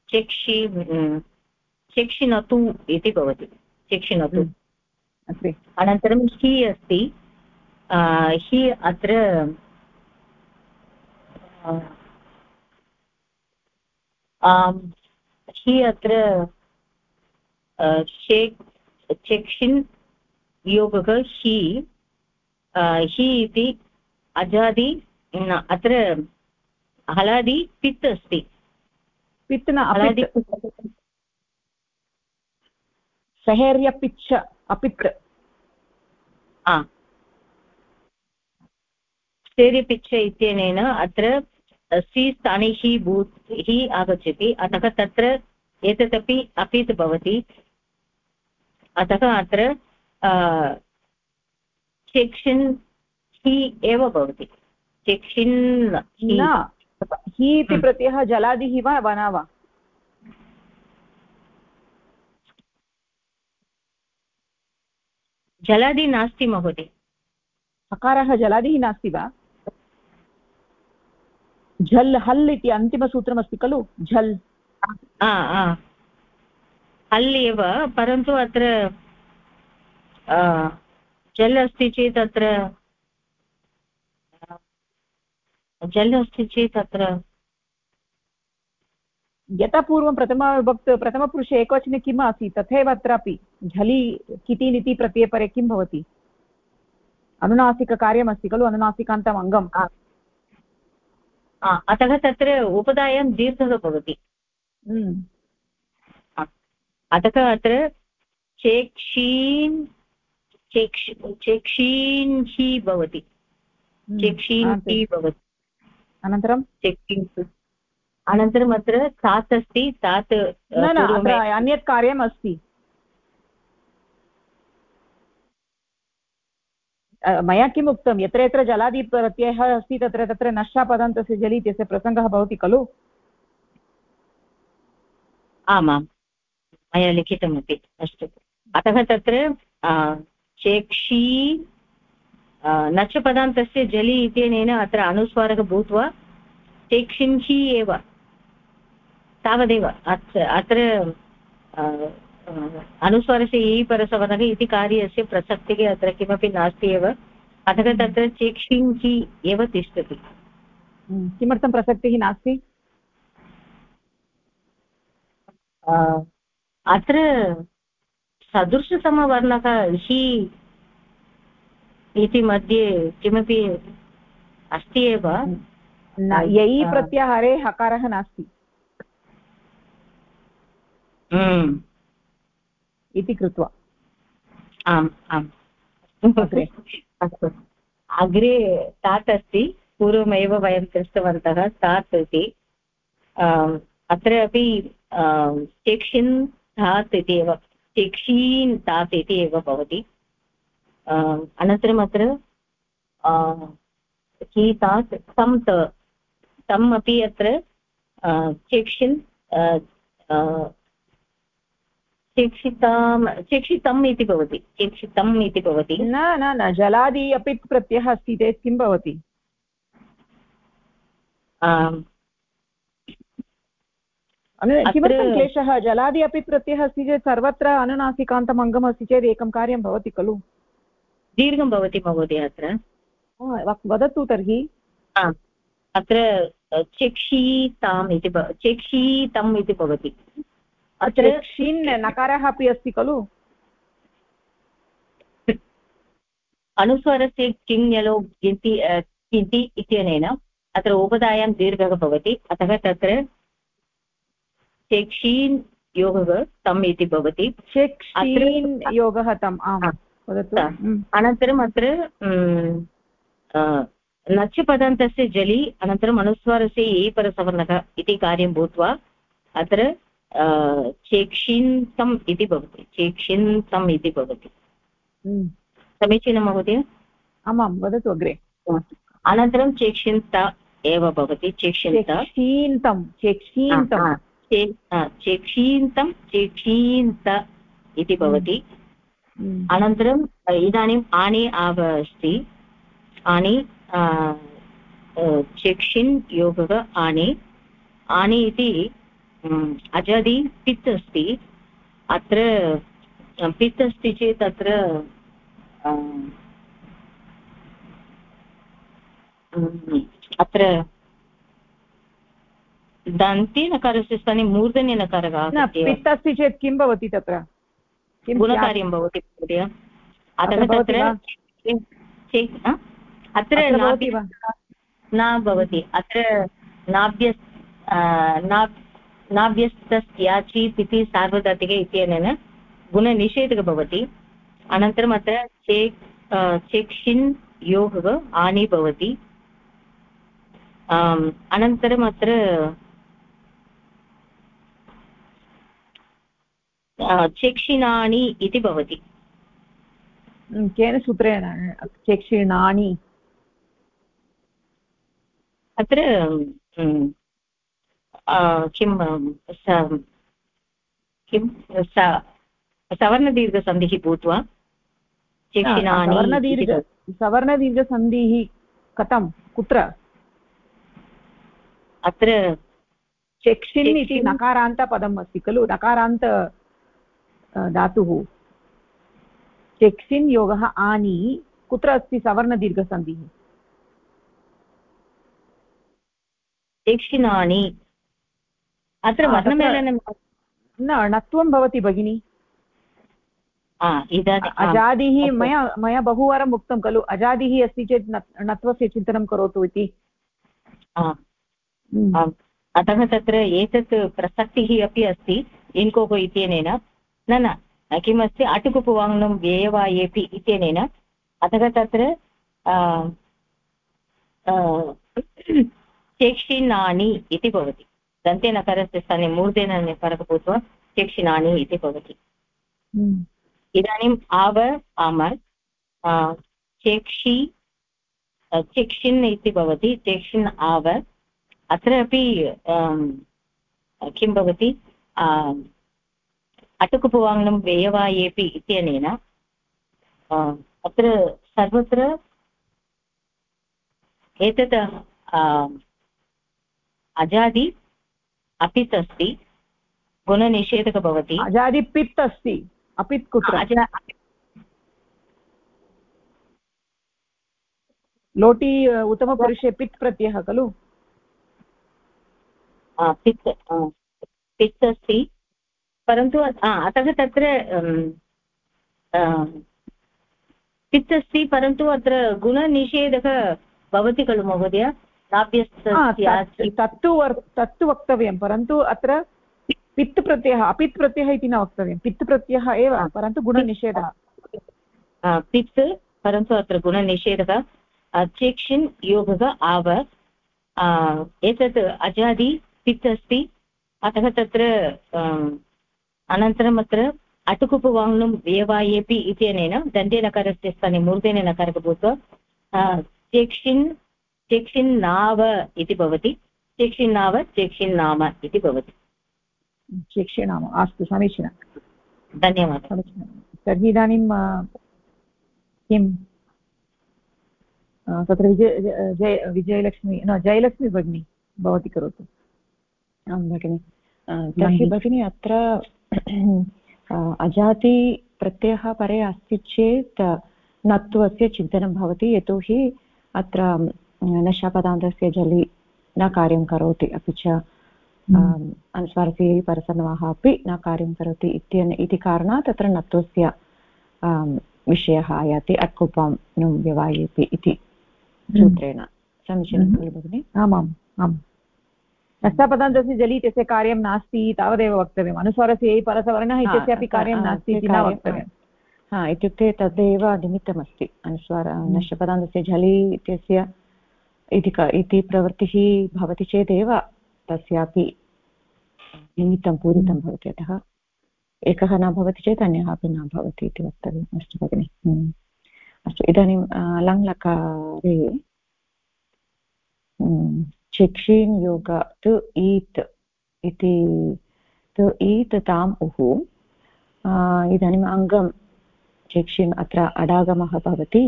चेक्षिनतु इति भवति। चेक्षिनतु। अनन्तरं हि अस्ति। हि अत्र चेक्षिन् योगः हि इति अजादि अत्र हलादि पित् अस्ति। पित् न सहेर्यपिच्छ अपित्। स्थैर्यपिच्छ इत्यनेन अत्र सि स्थाने हि आगच्छति। अतः तत्र एतदपि अपित् भवति। अतः अत्र चेक्षिन् हि एव भवति। चेक्षिन् हि इति प्रत्ययः जलादिः वा न वा? जलादि नास्ति महोदय। हकारः जलादिः नास्ति वा? झल् हल् इति अन्तिमसूत्रमस्ति खलु, झल्। हल् एव, परन्तु अत्र जल् अस्ति चेत् अत्र यतः पूर्वं प्रथमपुरुषे एकवचने किम् आसीत् तथैव अत्रापि झलि किति निति प्रत्ययपरे किं भवति? अनुनासिककार्यमस्ति खलु, अनुनासिकान्तम् अङ्गम्। अतः तत्र उपधायां दीर्घः भवति। अतः अत्र चेक्षीन् भवति। अनन्तरम् अत्र तात् अस्ति, तात् अन्यत् कार्यम् अस्ति। मया किम् उक्तं, यत्र यत्र जलादि प्रत्ययः अस्ति तत्र तत्र नष्टापदान्तस्य जलि इत्यस्य प्रसङ्गः भवति खलु। आमां मया लिखितमपि। अस्तु, अतः तत्र चेक्षी नचपदान्तस्य जलि इत्यनेन अत्र अनुस्वारः भूत्वा चेक्षिञ्चि एव, तावदेव। अत्र अनुस्वारस्य ई परसवर्णः इति कार्यस्य प्रसक्तिः अत्र किमपि नास्ति एव, अतः तत्र चेक्षिञ्चि एव तिष्ठति। किमर्थं प्रसक्तिः नास्ति? अत्र सदृशसमवर्णः हि इति मध्ये किमपि अस्ति एव। ययि प्रत्याहारे हकारः नास्ति इति कृत्वा। आम् आम्। अस्तु, अग्रे तात् अस्ति, पूर्वमेव वयं दृष्टवन्तः तात् इति। अत्र अपि चेक्षिन् तात् इति एव, चेक्षीन् तात् इति एव भवति। अनन्तरम् अत्र कीतात् तम् अपि अत्र चेक्षिन् चेक्षितम् इति भवति। चेक्षितम् इति भवति। न जलादि अपि प्रत्ययः अस्ति चेत् किं भवति? किमर्थं क्लेशः? जलादि अपि प्रत्ययः अस्ति चेत् सर्वत्र अनुनासिकान्तम् अङ्गम् अस्ति चेत् एकं कार्यं भवति खलु। दीर्घं भवति महोदय अत्र। वदतु तर्हि। अत्र चेक्षीतम् इति भवति। अत्र क्षीन् नकारः अपि अस्ति खलु। अनुस्वारस्य किङ् यलो किन्ति इत्यनेन अत्र उपधायां दीर्घः भवति, अतः तत्र चेक्षीन् योगः तम् इति भवति। चेक्षीन् योगः तम्। आम्, वदतु। अनन्तरम् अत्र नच् पदान्तस्य जलि अनन्तरम् अनुस्वारस्य ए परसवर्णः इति कार्यं भूत्वा अत्र चेक्षिन्तम् इति भवति। चेक्षिन्तम् इति भवति। समीचीनं महोदय? आमां, वदतु अग्रे। अनन्तरं चेक्षिन्त एव भवति। चेक्षीन्तं चेक्षीन्त इति भवति। अनन्तरम् इदानीम् आनि आव अस्ति। आनि चेक्षिन् योगः आनि इति अजादि पित् अस्ति। अत्र पित् अस्ति चेत् अत्र दन्त्यनकारस्य स्थाने मूर्धन्यनकारः। पित् अस्ति चेत् किं भवति? तत्र गुणकार्यं भवति महोदय। अतः तत्र अत्र न भवति। अत्र नाभ्यस्तस्याचीत् इति सार्वधातिक इत्यनेन गुणनिषेधः भवति। अनन्तरम् अत्र चेक्षिन् योगः आनि भवति। अनन्तरम् अत्र चेक्षिणानि इति भवति। केन सूत्रेण चेक्षिणानि? अत्र किं सवर्णदीर्घसन्धिः भूत्वा चेक्षिणानि इति भवति। सवर्णदीर्घसन्धिः कथं कुत्र अत्र चेक्षिन् इति नकारान्तपदम् अस्ति खलु नकारान्त धातुः चेक्षिन् योगः आनि कुत्र अस्ति सवर्णदीर्घसन्धिः चेक्षिणानि अत्र वर्णमेलनं न णत्वं भवति भगिनि अजादिः मया बहुवारम् उक्तं खलु अजादिः अस्ति चेत् णत्वस्य चिन्तनं करोतु इति अतः तत्र एतत् प्रसक्तिः अपि अस्ति इन्कोको इत्यनेन न किमस्ति अटुकुपुवाङ्नं व्ययवायेपि इत्यनेन अतः तत्र चेक्षिणानि इति भवति दन्तेनकारस्य स्थाने मूर्धेन नकारः भूत्वा चेक्षिणानि इति भवति। इदानीम् आव आम चेक्षि चेक्षिन् इति भवति चेक्षिन् आव अत्र अपि किं भवति अटुकुपुवाङ्नं व्ययवायेपि इत्यनेन अत्र सर्वत्र एतत् अजादि अपित् अस्ति गुणनिषेधकः भवति अजादि पित् अस्ति अपित् कुत्र लोटि उत्तमपुरुषे पित् प्रत्ययः खलु पित् पित् अस्ति परन्तु अतः तत्र पित् अस्ति परन्तु अत्र गुणनिषेधः भवति खलु महोदय तत्तु वक्तव्यं परन्तु अत्र पित् प्रत्ययः अपित् प्रत्ययः इति न वक्तव्यं पित् प्रत्ययः एव परन्तु गुणनिषेधः पित् परन्तु अत्र गुणनिषेधः चेक्षिन् योगः आव एतत् अजादि पित् अस्ति अतः तत्र अनन्तरम् अत्र अटुकुपुवाङ्नं व्ययवायेपि इत्यनेन दन्ते नकारस्य स्थाने मूर्धेन नकारः भूत्वा चेक्षिन्नाव इति भवति चेक्षिन्नाव चेक्षिन्नाम इति भवति चेक्षिणाम अस्तु समीचीनं धन्यवादः समीचीनं तर्हि इदानीं किं तत्र विजयलक्ष्मी न जयलक्ष्मी भगिनी भवती करोतु आं भगिनि तर्हि भगिनी अत्र अजाति प्रत्ययः परे अस्ति चेत् नत्वस्य चिन्तनं भवति यतोहि अत्र नशापदान्तस्य जलि न कार्यं करोति अपि च अनुस्वारस्य परसर्वः अपि न कार्यं करोति इति कारणात् तत्र नत्वस्य विषयः आयाति अट्कुपां नु व्यवायेति इति सूत्रेण समीचीनं खलु भगिनि आमाम् आम् नष्टापदान्तस्य जलि तस्य कार्यं नास्ति तावदेव वक्तव्यम् अनुस्वारस्य परसवर्णः इत्यस्यापि कार्यं नास्ति इति न वक्तव्यम् इत्युक्ते तदेव निमित्तमस्ति अनुस्वार नष्टपदान्तस्य झलि इत्यस्य इति प्रवृत्तिः भवति चेदेव तस्यापि निमित्तं पूरितं भवति अतः एकः न भवति चेत् अन्यः अपि न भवति इति वक्तव्यम् अस्तु भगिनि अस्तु इदानीं लङ्लकारे चेक्षिन् योग तु ईत् इति तु ईत् ताम् उः इदानीम् अङ्गं चेक्षिन् अत्र अडागमः भवति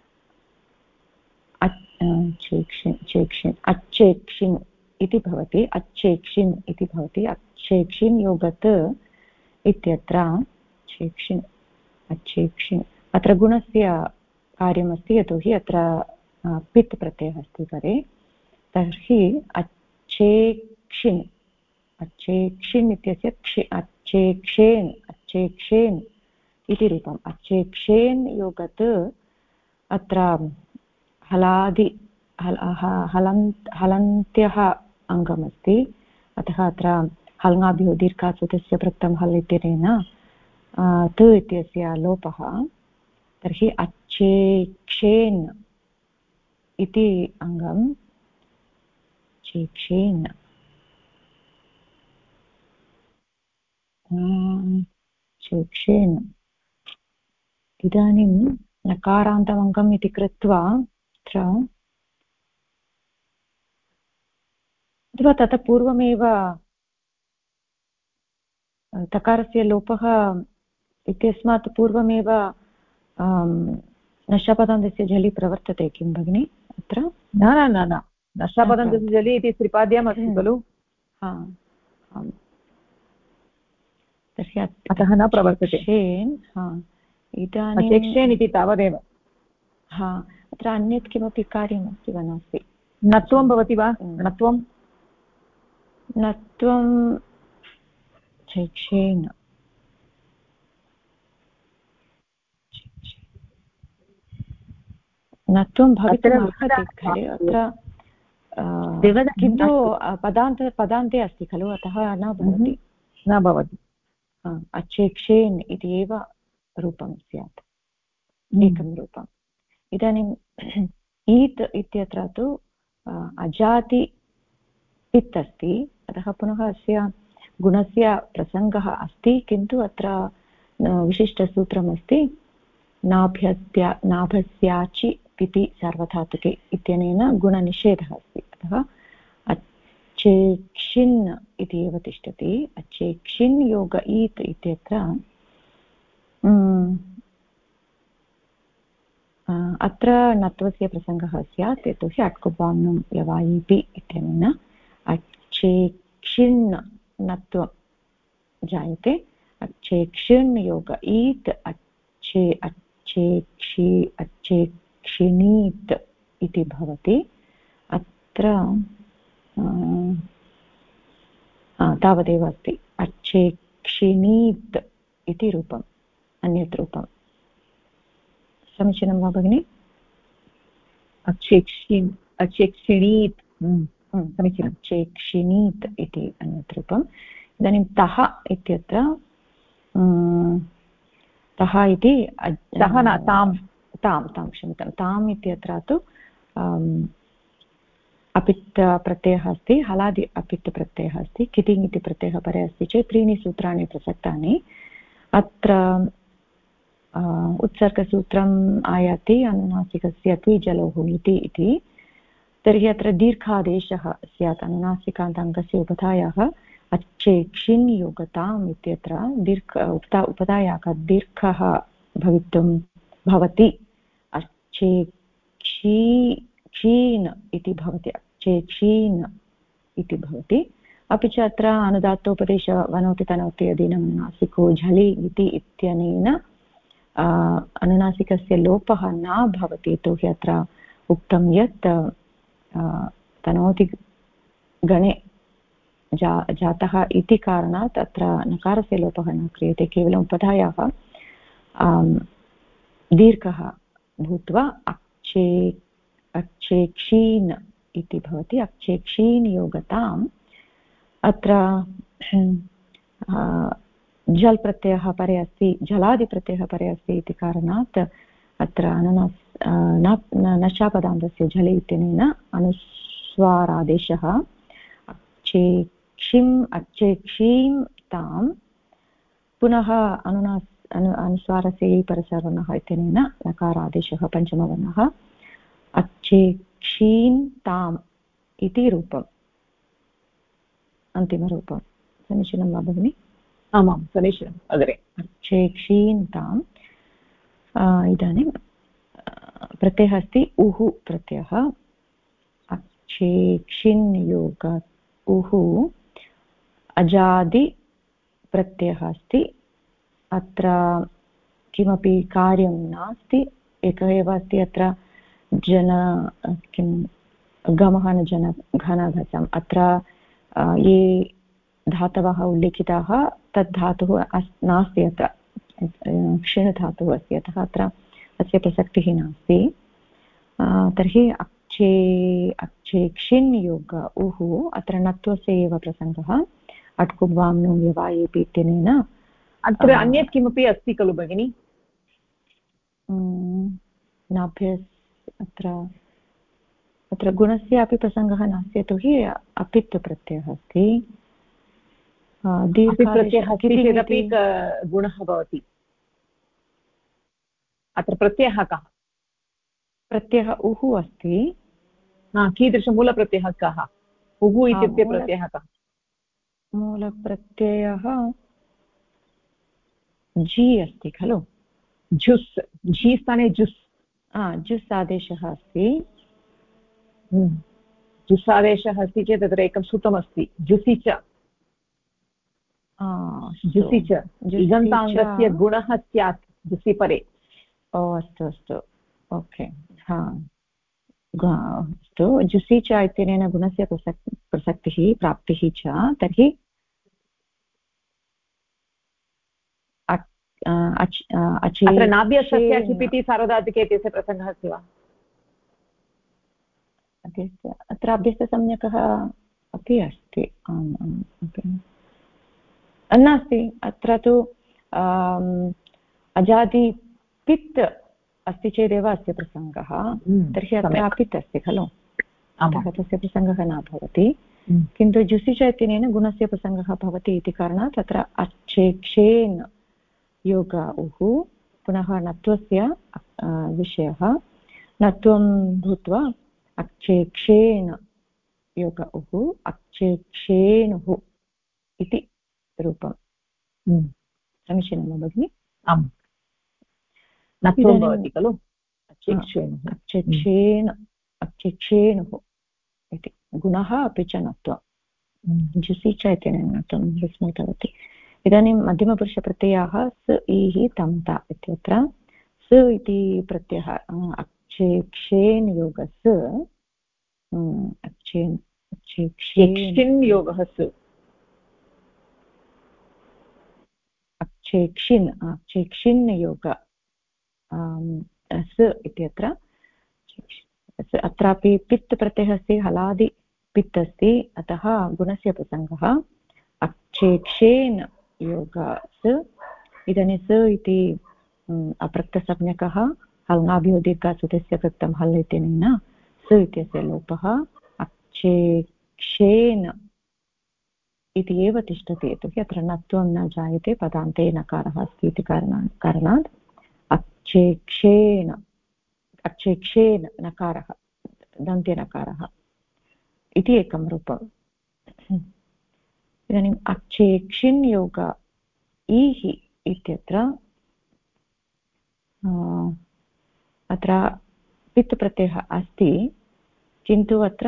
चेक्षिन् अच्छेक्षिन् इति भवति अच्छेक्षिन् इति भवति अच्छेक्षिन् योगत् इत्यत्र चेक्षिन् अच्छेक्षिन् अत्र गुणस्य कार्यमस्ति यतोहि अत्र पित् प्रत्ययः अस्ति परे तर्हि अच्छेक्षिन् अच्छेक्षिन् इत्यस्य अच्छेक्षेन् अच्छेक्षेन् इति रूपम् अच्छेक्षेन् योगत् अत्र हलादि हलन्त्यः अङ्गमस्ति अतः अत्र हल्ङ्गाभ्यो दीर्घात्वस्य पृक्तं हल् इत्यनेन तु इत्यस्य लोपः तर्हि अच्छेक्षेन् इति अङ्गं चेक्षेन् चेक्षेन् इदानीं नकारान्तमङ्गम् इति कृत्वा अत्र अथवा ततः पूर्वमेव तकारस्य लोपः इत्यस्मात् पूर्वमेव नष्टापदान्तस्य झलि प्रवर्तते किं भगिनि अत्र? न न न न, नष्टापदान्तस्य झलि इति त्रिपाद्याम् अस्ति खलु। तर्हि अतः न प्रवर्तते। इदानीं चेक्षेन् इति तावदेव। अत्र अन्यत् किमपि कार्यमस्ति वा? नास्ति। नत्वं भवति वा? नत्वं चेक्षेन् नत्वं भवितुमर्हति खलु अत्र, किन्तु पदान्ते अस्ति खलु, अतः न भवति। न भवति। अचेक्षेन् इति एव रूपं स्यात्, एकं रूपम्। इदानीम् ईत् इत्यत्र तु अजाति पित् अस्ति, अतः पुनः अस्य गुणस्य प्रसङ्गः अस्ति, किन्तु अत्र विशिष्टसूत्रमस्ति नाभस्याचि पिति सार्वधातुके इत्यनेन गुणनिषेधः अस्ति, अतः अचेक्षिन् इति एव तिष्ठति। अचेक्षिन् योग ईत् इत्यत्र अत्र नत्वस्य प्रसङ्गः स्यात्, यतोहि अट्कुपान्नं यवायिपि इत्यनेन अचेक्षिन् नत्वं जायते। अचेक्षिन् योग ईत् अचेक्षिणीत् इति भवति। अत्र तावदेव अस्ति, अचेक्षिणीत् इति रूपम्, अन्यत् रूपम्। समीचीनं वा भगिनि? अचेक्षिणीत् समीचीनं। चेक्षिणीत् इति अन्यत् रूपम्। इदानीं तः इत्यत्र तः इति तां क्षम्यतां, ताम् इत्यत्र तु अपित् प्रत्ययः अस्ति, हलादि अपित् प्रत्ययः अस्ति, कितिङ् इति प्रत्ययः परे अस्ति चेत् त्रीणि सूत्राणि प्रसक्तानि। अत्र उत्सर्गसूत्रम् आयाति अनुनासिकस्य द्विजलोः नीति इति। तर्हि अत्र दीर्घादेशः स्यात् अनुनासिकान्ताङ्गस्य उपधायाः अचेक्षिन् योगताम् इत्यत्र उपधायाः दीर्घः भवितुं भवति। क्षीन् इति भवति, चेक्षीन् इति भवति। अपि च अत्र अनुदात्तोपदेश वनोति तनोति अधीनं नासिको झलि इति इत्यनेन अनुनासिकस्य लोपः न भवति, यतोहि अत्र उक्तं यत् तनोति गणे जातः इति कारणात् अत्र नकारस्य लोपः न क्रियते, केवलम् उपधायाः दीर्घः भूत्वा अचेक्षीन् इति भवति। अचेक्षीन् योगताम् अत्र झल् प्रत्ययः परे अस्ति, झलादिप्रत्ययः परे अस्ति इति कारणात् अत्र नशापदान्तस्य झलि इत्यनेन अनुस्वारादेशः अचेक्षीं तां, पुनः अनुस्वारस्य यै परसवर्णः इत्यनेन नकारादेशः पञ्चमवर्णः अचेक्षीं ताम् इति रूपम्, अन्तिमरूपं। समीचीनं वा भगिनि? आमां समीचीनम्। अग्रे अचेक्षीं ताम्। इदानीं प्रत्ययः अस्ति उः प्रत्ययः, अचेक्षिन् योग उः, अजादि प्रत्ययः अस्ति। अत्र किमपि कार्यं नास्ति, एकः एव अस्ति अत्र किं गमः न जन घनघसम्। अत्र ये धातवः उल्लिखिताः तद् धातुः नास्ति, अत्र क्षीणधातुः अस्ति, अतः अत्र अस्य प्रसक्तिः नास्ति। तर्हि अचेक्षिन् योग उः, अत्र नत्वस्य एव प्रसङ्गः, अट्कुब्वाम्नु व्यवायेपि इत्यनेन। अत्र अन्यत् किमपि अस्ति खलु भगिनि? अत्र गुणस्य अपि प्रसङ्गः नास्ति, यतोहि अपित् प्रत्ययः अस्ति। प्रत्ययः अस्ति चेदपि गुणः भवति। अत्र प्रत्ययः कः? प्रत्ययः उः अस्ति। कीदृशमूलप्रत्ययः कः? उः इत्युक्ते प्रत्ययः कः? मूलप्रत्ययः जि अस्ति खलु? झुस् झि स्थाने जुस् जुस् आदेशः अस्ति। जुस् आदेशः अस्ति चेत् तत्र एकं सूत्रमस्ति जुसि च। जुसि च इगन्ताङ्गस्य गुणः स्यात् जुसि परे। अस्तु अस्तु ओके अस्तु जुसि च इत्यनेन गुणस्य प्रसक्तिः प्राप्तिः च तर्हि अत्र नाभ्यस्तस्य अचिपिति सार्वधातुके इत्यस्य प्रसङ्गः अस्ति वा? अत्र अभ्यस्तसंज्ञकः अपि अस्ति। नास्ति अत्र तु अजादि पित् अस्ति चेदेव अस्य प्रसङ्गः। तर्हि अत्र अपित् अस्ति खलु, अतः तस्य प्रसङ्गः न भवति। किन्तु जुसि च इत्यनेन गुणस्य प्रसङ्गः भवति इति कारणात् अत्र अच्छेक्षेन् योग उः पुनः नत्वस्य विषयः नत्वं भूत्वा अच्छेक्षेन् योग उः अच्छेक्षेणुः इति रूपं। समीचीनं वा भगिनि? आम् नत्वं भवति खलु अच्छेक्षेणुः इति गुणः अपि च नत्वं जुसि च इत्यनेन नत्वं विस्मृतवती। इदानीं मध्यमपुरुषप्रत्ययाः स इः तं ता इत्यत्र स इति प्रत्ययः अच्छेक्षेन् योगस् अच्छेक्षिन् योगः स अच्छेक्षिन् योग स इत्यत्र अत्रापि पित् प्रत्ययः अस्ति हलादि पित् अस्ति अतः गुणस्य प्रसङ्गः अच्छेक्षेन् योग स। इदानीं स इति अप्रक्तसंज्ञकः हल्नाभ्यो दीर्घासुतस्य कृतं हल् इत्यनेन स इत्यस्य लोपः अच्छेक्षेन् इति एव तिष्ठति यतोहि अत्र नत्वं न जायते पदान्ते नकारः अस्ति इति कारणात् अच्छेक्षेन् नकारः दन्त्यनकारः इति एकं रूपम्। इदानीम् अच्छेक्षिन् योग ईः इत्यत्र अत्र पित् प्रत्ययः अस्ति किन्तु अत्र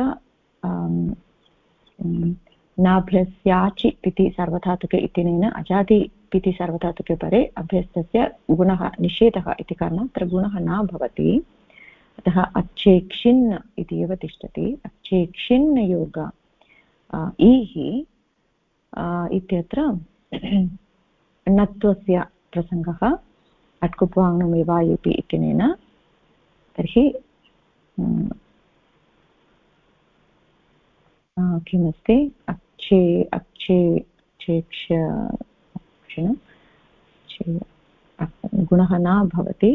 नाभ्यस्याचि पिति सार्वधातुके इत्यनेन अजादि पिति सार्वधातुके परे अभ्यस्तस्य गुणः निषेधः इति कारणात् अत्र गुणः न भवति। अतः अच्छेक्षिन् इति एव तिष्ठति। अच्छेक्षिन् योग ईः इत्यत्र नत्वस्य प्रसङ्गः अट्कुप्वाङ्नुमेवायेपि इत्यनेन तर्हि किमस्ति गुणः न भवति।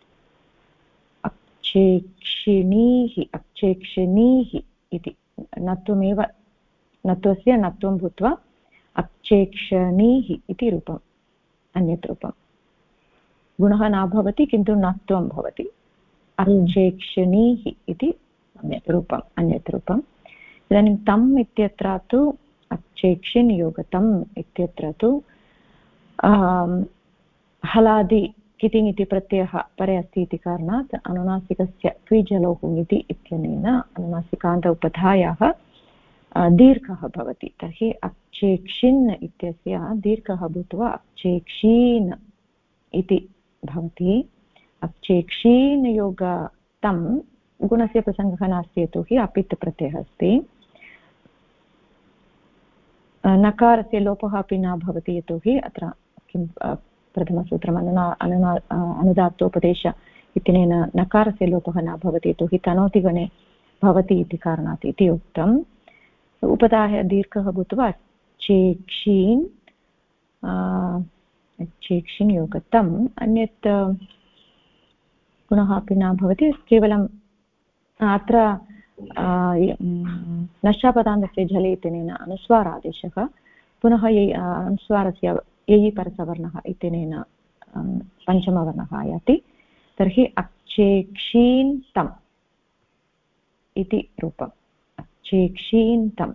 अच्छेक्षिणीः इति नत्वमेव नत्वस्य नत्वं भूत्वा अच्छेक्षणीः इति रूपम् अन्यत् रूपं। गुणः न भवति किन्तु नत्वं भवति। अच्छेक्षणीः इति रूपम् अन्यत् रूपम्। इदानीं तम् इत्यत्र तु अच्छेक्षिन् योगतम् इत्यत्र तु हलादि कितिङ् इति प्रत्ययः परे अस्ति इति कारणात् अनुनासिकस्य क्विजलोः इति इत्यनेन अनुनासिकान्त उपधायाः दीर्घः भवति। तर्हि अच्छेक्षिन् इत्यस्य दीर्घः भूत्वा अच्छेक्षीन् इति भवति। अच्छेक्षीन् योग तं गुणस्य प्रसङ्गः नास्ति यतोहि अपित् प्रत्ययः अस्ति। नकारस्य लोपः अपि न भवति यतोहि अत्र किं प्रथमसूत्रम् अनुदात्तोपदेश इत्यनेन नकारस्य लोपः न भवति यतोहि तनोतिगणे भवति इति कारणात् इति उक्तम्। उपधाय दीर्घः भूत्वा अच्छेक्षिन् योगतम् अन्यत् गुणः अपि न भवति। केवलम् अत्र नश्चापदान्तस्य झलि इत्यनेन अनुस्वारादेशः पुनः अनुस्वारस्य ययि परसवर्णः इत्यनेन पञ्चमवर्णः आयाति। तर्हि अच्छेक्षीन्तम् इति रूपम् अच्छेक्षीन्तम्।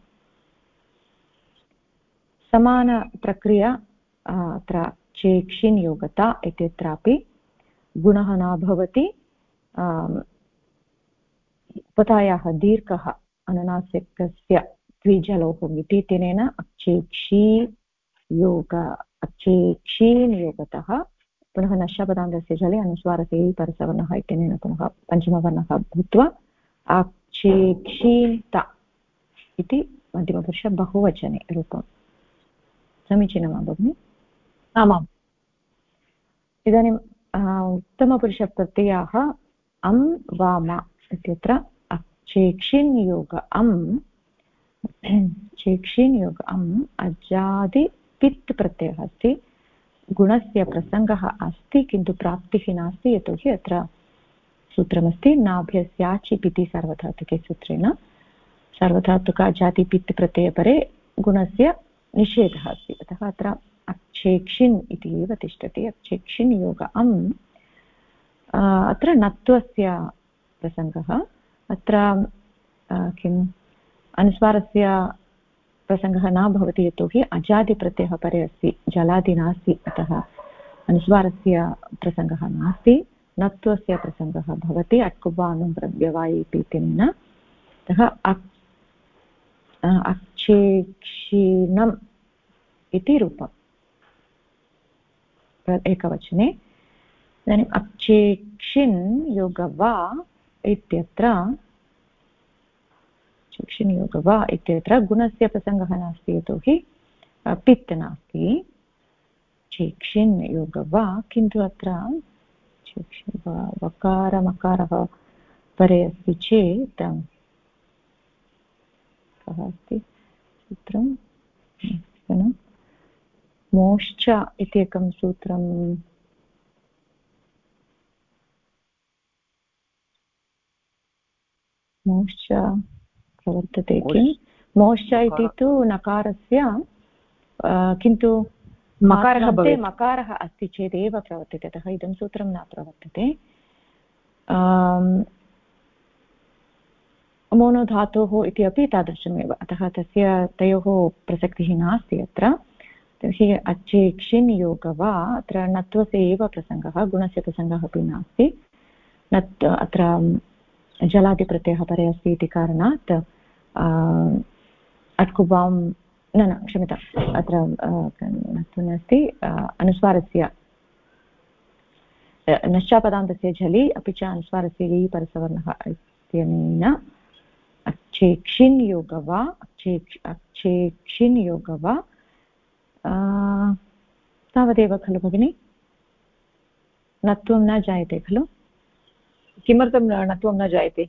समानप्रक्रिया अत्र चेक्षिन् योगता इत्यत्रापि गुणः न भवति उपधायाः दीर्घः अनुनासिकस्य द्विजलोपम् इति तेन अक्षेक्षी योग अक्षेक्षीन् योगतः पुनः नश्यपदान्तस्य जले अनुस्वारस्य परसवर्णः इत्यनेन पुनः पञ्चमवर्णः भूत्वा अक्षेक्षीन्त इति मध्यमपुरुष बहुवचने रूपम् समीचीनं वा भगिनि? आमाम्। इदानीम् उत्तमपुरुषप्रत्ययाः अं वाम इत्यत्र अक्षेक्षिन् योग अं चेक्षिन् योग अम् अजादि पित् प्रत्ययः अस्ति गुणस्य प्रसङ्गः अस्ति किन्तु प्राप्तिः नास्ति यतोहि अत्र सूत्रमस्ति नाभ्यस्याचिपिति सार्वधातुके सूत्रेण सार्वधातुक अजादि पित् प्रत्ययपरे गुणस्य निषेधः अस्ति अतः अत्र अक्षेक्षिन् इति एव तिष्ठति अक्षेक्षिन् योग अम् अत्र नत्वस्य प्रसङ्गः अत्र किम् अनुस्वारस्य प्रसङ्गः न भवति यतोहि अजादिप्रत्ययः परे अस्ति जलादि नास्ति अतः अनुस्वारस्य प्रसङ्गः नास्ति नत्वस्य प्रसङ्गः भवति अट्कुबानुं व्यवायेति इत्यनेन अतः अक्षेक्षीणम् इति रूपम् एकवचने। इदानीम् अक्षेक्षिन् योगवा इत्यत्र योग वा इत्यत्र गुणस्य प्रसङ्गः नास्ति यतोहि पित् नास्ति चेक्षिन् योग वा किन्तु अत्र वकारमकारः परे अस्ति चेत् कः अस्ति सूत्रं मोश्च इति एकं सूत्रं मोश्च प्रवर्तते किं मोश्च इति तु नकारस्य किन्तु मकारः अस्ति चेदेव प्रवर्तते अतः इदं सूत्रं न प्रवर्तते मोनोधातोः इति अपि तादृशमेव अतः तयोः प्रसक्तिः नास्ति अत्र तर्हि अचेक्षिन् योग वा अत्र नत्वस्य एव प्रसङ्गः गुणस्य प्रसङ्गः अपि नास्ति अत्र जलादिप्रत्ययः परे अस्ति इति कारणात् अट्कुबां न क्षम्यताम् अत्र नास्ति अनुस्वारस्य नश्चापदान्तस्य झलि अपि च अनुस्वारस्य यै परसवर्णः इत्यनेन अक्षेक्षिन् योग वा अक्षेक्षिन् योग वा तावदेव खलु भगिनि नत्वं न जायते खलु किमर्थं नत्वं न जायते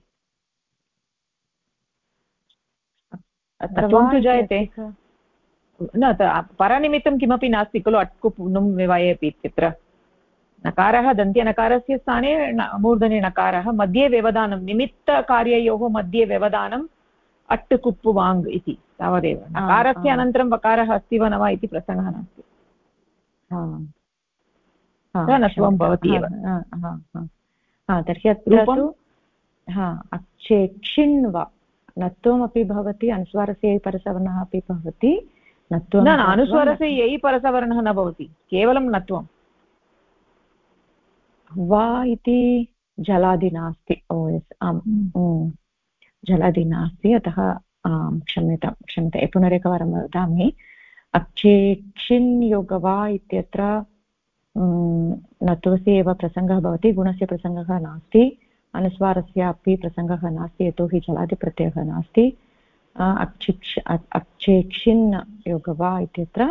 नत्वं तु जायते न परनिमित्तं किमपि नास्ति खलु अट्कुप् नुं विवाये अपि इत्यत्र नकारः दन्त्यनकारस्य स्थाने मूर्धने नकारः मध्ये व्यवधानं निमित्तकार्ययोः मध्ये व्यवधानम् अट् कुप् वाङ् इति तावदेव नकारस्य अनन्तरं वकारः अस्ति वा न वा इति प्रसङ्गः नास्ति नत्वं भवति एव तर्हि अत्र तु अक्षेक्षिन् वा नत्वमपि भवति अनुस्वारस्य परसवर्णः अपि भवति नत्वं न अनुस्वारस्य यै परसवर्णः न भवति केवलं नत्वं वा इति जलादि नास्ति आम् जलादि नास्ति अतः क्षम्यता पुनरेकवारं वदामि अक्षेक्षिन् योग वा इत्यत्र नत्वस्य एव प्रसङ्गः भवति गुणस्य प्रसङ्गः नास्ति अनुस्वारस्य अपि प्रसङ्गः नास्ति यतोहि जलादिप्रत्ययः नास्ति अक्षेक्षिन् योग वा इत्यत्र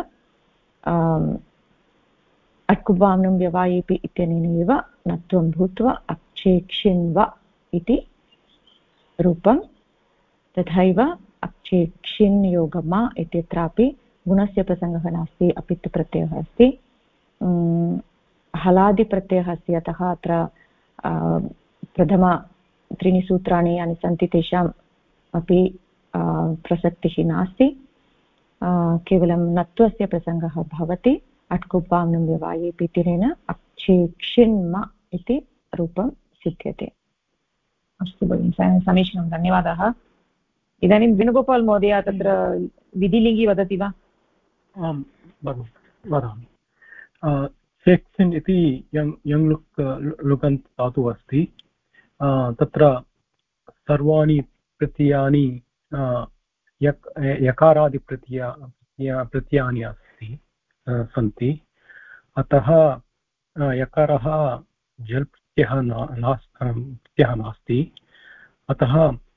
अट्कुबानुं व्यवायेपि इत्यनेन एव नत्वं भूत्वा अक्षेक्षिन् वा इति रूपं तथैव अक्षेक्षिन् योगमा इत्यत्रापि गुणस्य प्रसङ्गः नास्ति अपित् प्रत्ययः अस्ति हलादिप्रत्ययः अस्ति अतः अत्र प्रथम त्रीणि सूत्राणि यानि सन्ति तेषाम् अपि प्रसक्तिः नास्ति केवलं नत्वस्य प्रसङ्गः भवति अट्कुप्पां व्यवायेपि तिरेण अक्षेक्षिन्म इति रूपं सिद्ध्यते। अस्तु भगिनि समीचीनं धन्यवादाः। इदानीं वेणुगोपाल् महोदय तत्र विधिलिङ्गि वदति वा? आं वदामि। चेक्सिन् इति यङ् लुकन्त् धातुः अस्ति तत्र सर्वाणि प्रत्ययानि यकारादिप्रत्ययानि सन्ति अतः यकारः जल् प्रत्ययः नास्ति अतः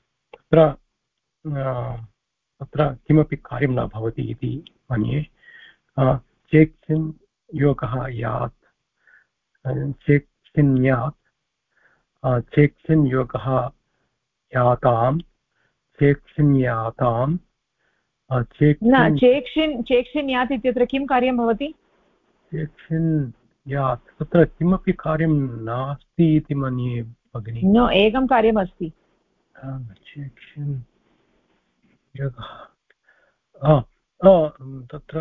तत्र किमपि कार्यं न भवति इति मन्ये चेक्सिन् योगः यात् चेक्सिन्यात् चेक्सिन् योगः यातां चेक्सिन्यातां चेक्सिन् यात् इत्यत्र किं कार्यं भवति चेक्सिन् यात् तत्र किमपि कार्यं नास्ति इति मन्ये भगिनि न एकं कार्यमस्ति चेक्सिन् योगः तत्र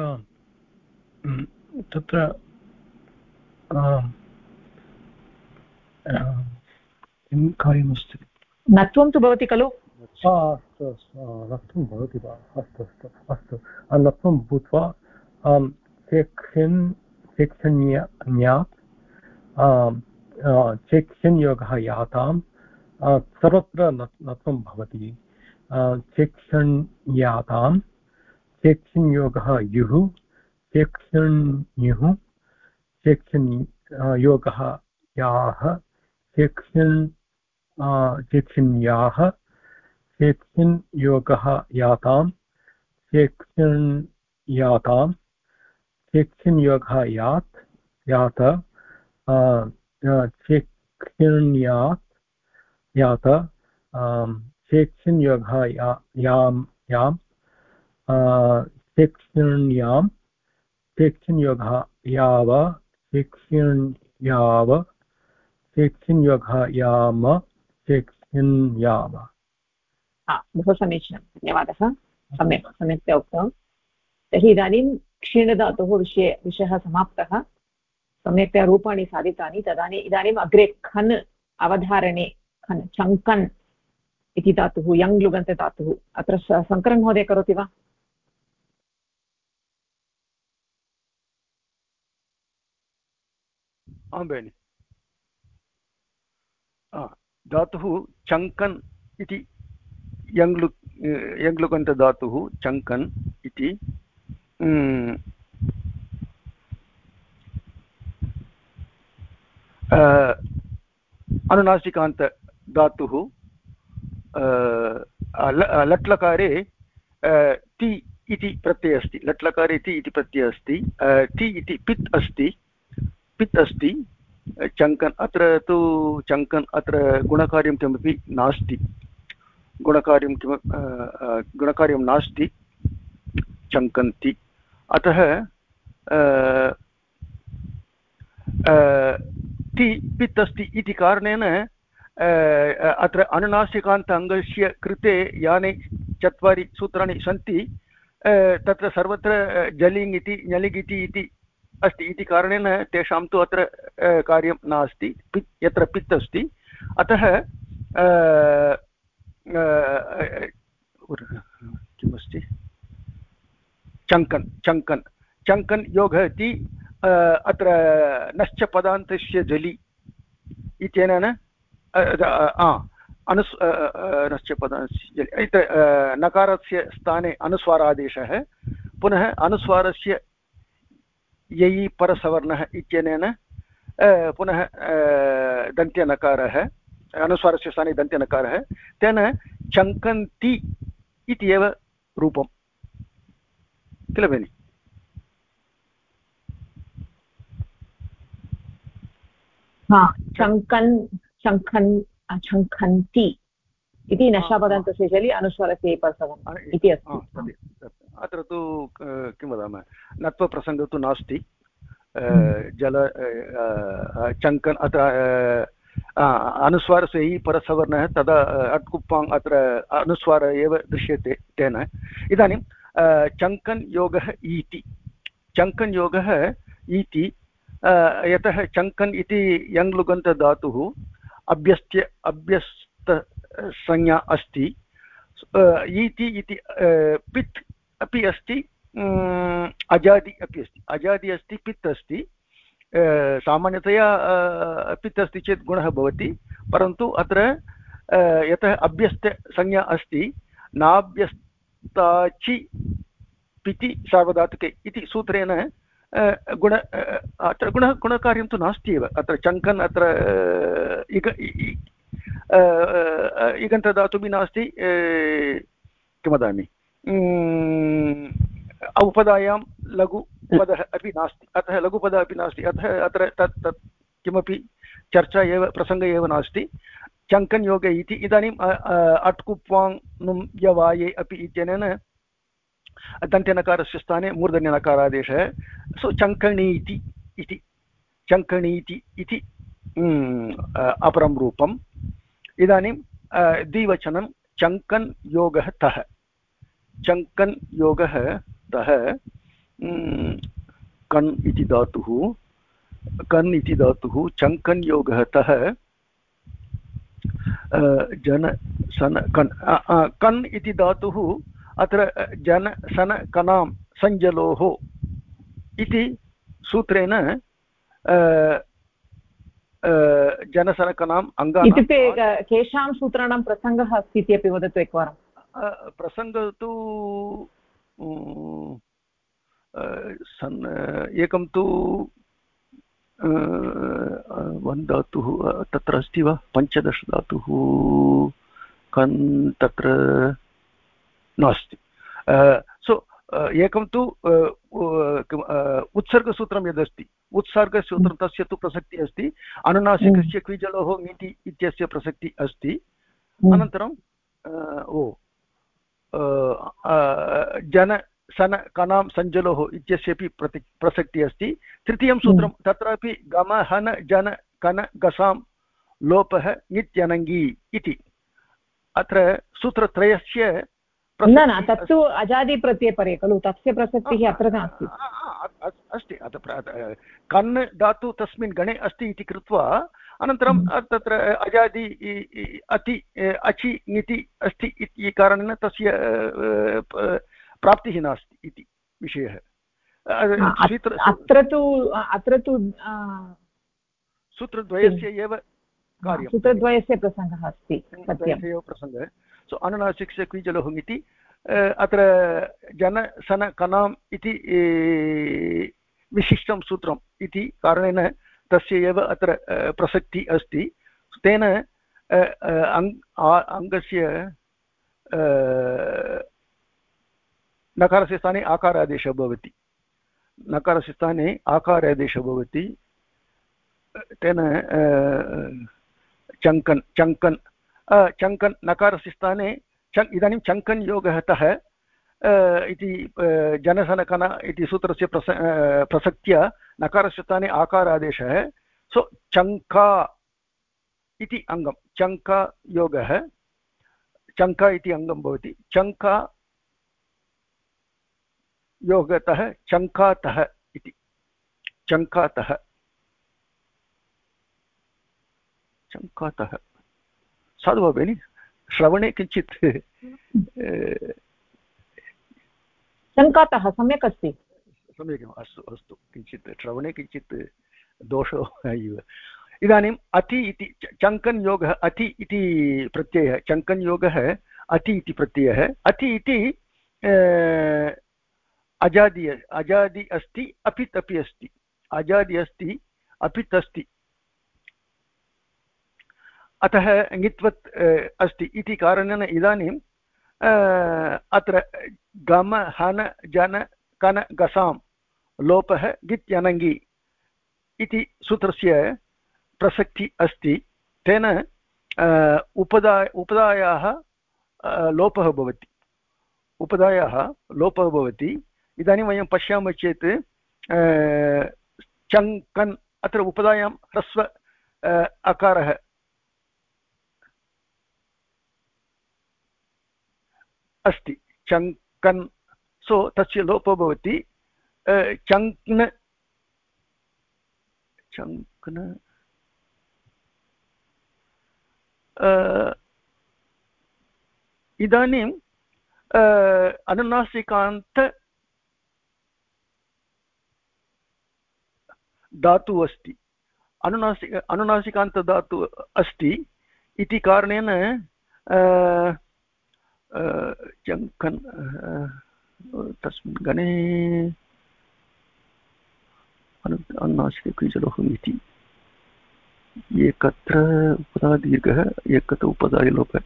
किं कार्यमस्ति नत्वं तु भवति खलु अस्तु नत्वं भवति वा अस्तु नत्वं भूत्वा चेक्सिन्यात् चेक्सिन् योगः यातां सर्वत्र नत्वं भवति चेक्सिन्यातां चेक्सिन् योगः युः चेक्सिन्युः चेक्सिन् योगः याः चेक्सिन्याः चेक्सिन् योगः यातां चेक्सिन्यातां चेक्सिन् योगः यात् चेक्सिन्यात् यात चेक्सिन् योगः यां चेक्सिन्यां चेक्सिन् योगः याव चेक्सिन्याव चेक्सिन् योगः याम चेक्सिन्याम बहु समीचीनं धन्यवादः सम्यक्तया उक्तं तर्हि इदानीं क्षीणधातोः विषयः समाप्तः सम्यक्तया रूपाणि साधितानि इदानीम् अग्रे खन् अवधारणे खन् चङ्कन् इति धातुः यङ् लुगन्तधातुः अत्र शङ्करन् महोदय करोति वा आं भगिनि धातुः चङ्कन् इति यङ् लुगन्तधातुः चङ्कन् इति अनुनासिकान्तधातुः लट्लकारे ति इति प्रत्ययः अस्ति लट्लकारे ति इति प्रत्ययः अस्ति ति इति पित् अस्ति चङ्कन् अत्र तु चङ्कन् अत्र गुणकार्यं किमपि नास्ति गुणकार्यं नास्ति चङ्कन्ति अतः ति पित् अस्ति इति कारणेन अत्र अनुनासिकान्त अङ्गस्य कृते यानि 4 सूत्राणि सन्ति तत्र सर्वत्र जलिङ् इति ञलिग् इति अस्ति इति कारणेन तेषां तु अत्र कार्यं नास्ति यत्र पित् अस्ति अतः किमस्ति चङ्कन् योगः इति अत्र नश्च पदान्तस्य जलि इत्यनेन नश्च पदान्तस्य नकारस्य स्थाने अनुस्वारादेशः पुनः अनुस्वारस्य ययि परसवर्णः इत्यनेन पुनः दन्त्यनकारः अनुस्वारस्य स्थाने दन्त्यनकारः तेन चङ्कन्ति इति एव रूपं किल भगिनि चङ्कन्ति इति नशापदान्तस्य शैली अनुस्वारस्य परसवर्णः इति अस्ति अत्र तु किं वदामः नत्वप्रसङ्गः तु नास्ति जल चङ्कन् अत्र अनुस्वारस्य हि परसवर्णः तदा अट्कुप्पाङ् अत्र अनुस्वार एव दृश्यते तेन इदानीं चङ्कन् योगः इति यतः चङ्कन् इति यङ् लुगन्तधातुः अभ्यस्तसंज्ञा अस्ति इति पित् अपि अस्ति अजादि अपि अस्ति अजादि अस्ति पित् अस्ति सामान्यतया पित् अस्ति चेत् गुणः भवति, परन्तु अत्र यतः अभ्यस्तसंज्ञा अस्ति, नाभ्यस्ताचि पिति सार्वधातुके इति सूत्रेण गुण अत्र गुणकार्यं तु नास्ति एव। अत्र चङ्कन् अत्र इगन्तधातुः नास्ति, किं वदामि, उपधायां लघुपदः अपि नास्ति, अतः लघुपदः अपि नास्ति, अतः अत्र तत् किमपि चर्चा एव प्रसङ्गः एव नास्ति। चङ्कन् योगे इति इदानीम् अट्कुप्वाङ् नुं यवाये अपि इत्यनेन दन्त्यनकारस्य स्थाने मूर्धन्यनकारादेशः। सो चङ्कणीति इति, चङ्कणीति इति अपरं रूपम्। इदानीं द्विवचनं चङ्कन् योगः तः, चङ्कन् योगः तः, कन् इति धातुः, कन् इति धातुः, चङ्कन् योगः तः, जन सन कन्, कन् इति धातुः अत्र जन सन कनां संजलोः इति सूत्रेण जनसनकनाम् अङ्गानाम्। इत्युक्ते केषां सूत्राणां प्रसङ्गः अस्ति इति अपि वदतु एकवारं। प्रसङ्गः तु एकं तु वन् धातुः तत्र अस्ति वा, 15 धातुः कन् तत्र नास्ति। सो एकं तु उत्सर्गसूत्रं यदस्ति, उत्सर्गसूत्रं तस्य तु प्रसक्तिः अस्ति, अनुनासिकस्य क्विजलोः ङिति इत्यस्य प्रसक्तिः अस्ति। अनन्तरं जन सन कनां सञ्जलोः इत्यस्यपि प्रसक्तिः अस्ति। तृतीयं सूत्रं तत्रापि गम हन जन कन गसां लोपः ङित्यनङ्गी इति। अत्र सूत्रत्रयस्य न न, तत्तु अजादिप्रत्ययपरे खलु, तस्य प्रसक्तिः अत्र नास्ति। अस्ति, कन् धातु तस्मिन् गणे अस्ति इति कृत्वा अनन्तरं तत्र अजादि अति अचि ङिति अस्ति इति कारणेन तस्य प्राप्तिः नास्ति इति विषयः। अत्र तु सूत्रद्वयस्य एव कार्यं, सूत्रद्वयस्य प्रसङ्गः अस्ति, एव प्रसङ्गः। सो अनुनासिकस्य क्विजलोः ङिति अत्र जन सन कनाम् इति विशिष्टं सूत्रम् इति कारणेन तस्य एव अत्र प्रसक्तिः अस्ति। तेन अङ्गस्य नकारस्य स्थाने आकारादेशः भवति, नकारस्य स्थाने आकारादेशः भवति। तेन चङ्कन् चङ्कन् चङ्कन् नकारस्य स्थाने इदानीं चङ्कन् योगः तः इति जनसनकन इति सूत्रस्य प्रसक्त्या नकारस्य स्थाने आकारादेशः। सो चङ्का इति अङ्गं, चङ्का योगः, चङ्का इति अङ्गं भवति। चङ्का योगतः चङ्कातः इति, चङ्कातः, चङ्कातः। साधु वा भगिनि, श्रवणे किञ्चित् चङ्कातः सम्यक् अस्ति, सम्यक्, अस्तु अस्तु, किञ्चित् श्रवणे किञ्चित् दोषो इव। इदानीम् अति इति चङ्कन् योगः, अति इति प्रत्ययः, चङ्कन् योगः अति इति प्रत्ययः। अति इति अजादि अस्ति, अपित् अपि अस्ति, अजादि अस्ति, अपित् अस्ति, अतः ङित्वत् अस्ति इति कारणेन इदानीम् अत्र गम हन जन कन गसां लोपः ङित्यनङ्गी इति सूत्रस्य प्रसक्तिः अस्ति। तेन उपधायाः लोपः भवति, उपधायाः लोपः भवति। इदानीं वयं पश्यामः चेत् चङ्कन्, अत्र उपधायां ह्रस्व अकारः अस्ति, चङ्कन्, सो तस्य लोपः भवति। चङ्क्न, चङ्क्न, इदानीं अनुनासिकान्त धातुः अस्ति, अनुनासिकान्तधातुः अस्ति इति कारणेन चङ्कन् तस्मिन् गणे अनुनासिकक्रियलोः इति एकत्र उपधादीर्घः एकत्र उपधायलोपः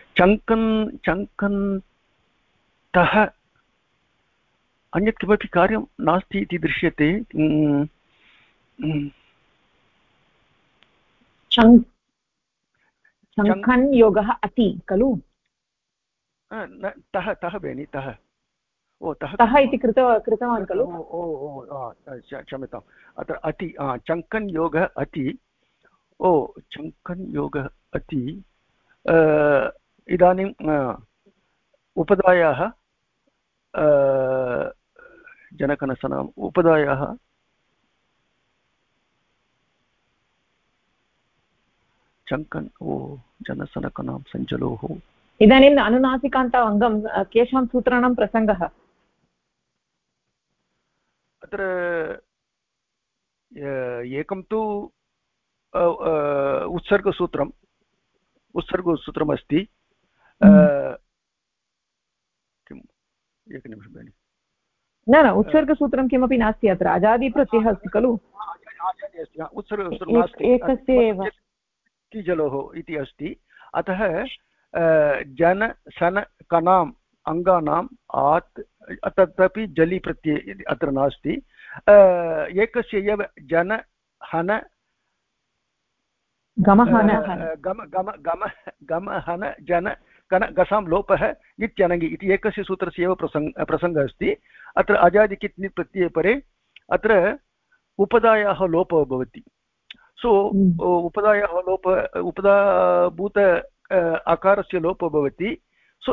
चङ्कन्तः अन्यत् किमपि कार्यं नास्ति इति दृश्यते। शङ्खन् योगः अति खलु? तः तः बेनि तः तः इति कृतवान् खलु? क्षम्यताम्, अत्र अति चङ्कन् योगः अति, चङ्कन् योगः अति। इदानीम् उपधायाः जनकनसनाम् उपधायाः चङ्कन् जनसनकनां सञ्जलोः। इदानीम् अनुनासिकान्त अङ्गं केषां सूत्राणां प्रसङ्गः? अत्र एकं तु उत्सर्गसूत्रमस्ति। किम् एकनिमिषं भगिनि, न उत्सर्गसूत्रं किमपि नास्ति, अत्र अजादिप्रत्ययः अस्ति खलु? उत्सर्गसूत्रं नास्ति, एकस्य एव जलोः इति अस्ति। अतः जन सन कनाम् अङ्गानाम् तदपि जलि प्रत्यय अत्र नास्ति। एकस्य एव जन हन गम हन जन कन गसां लोपः इत्यनङ्गि इति एकस्य सूत्रस्य एव प्रसङ्गः अस्ति। अत्र अजादिकित् प्रत्यये परे अत्र उपधायाः लोपः भवति। सो उपधायाः उपधाभूत अकारस्य लोपः भवति। सो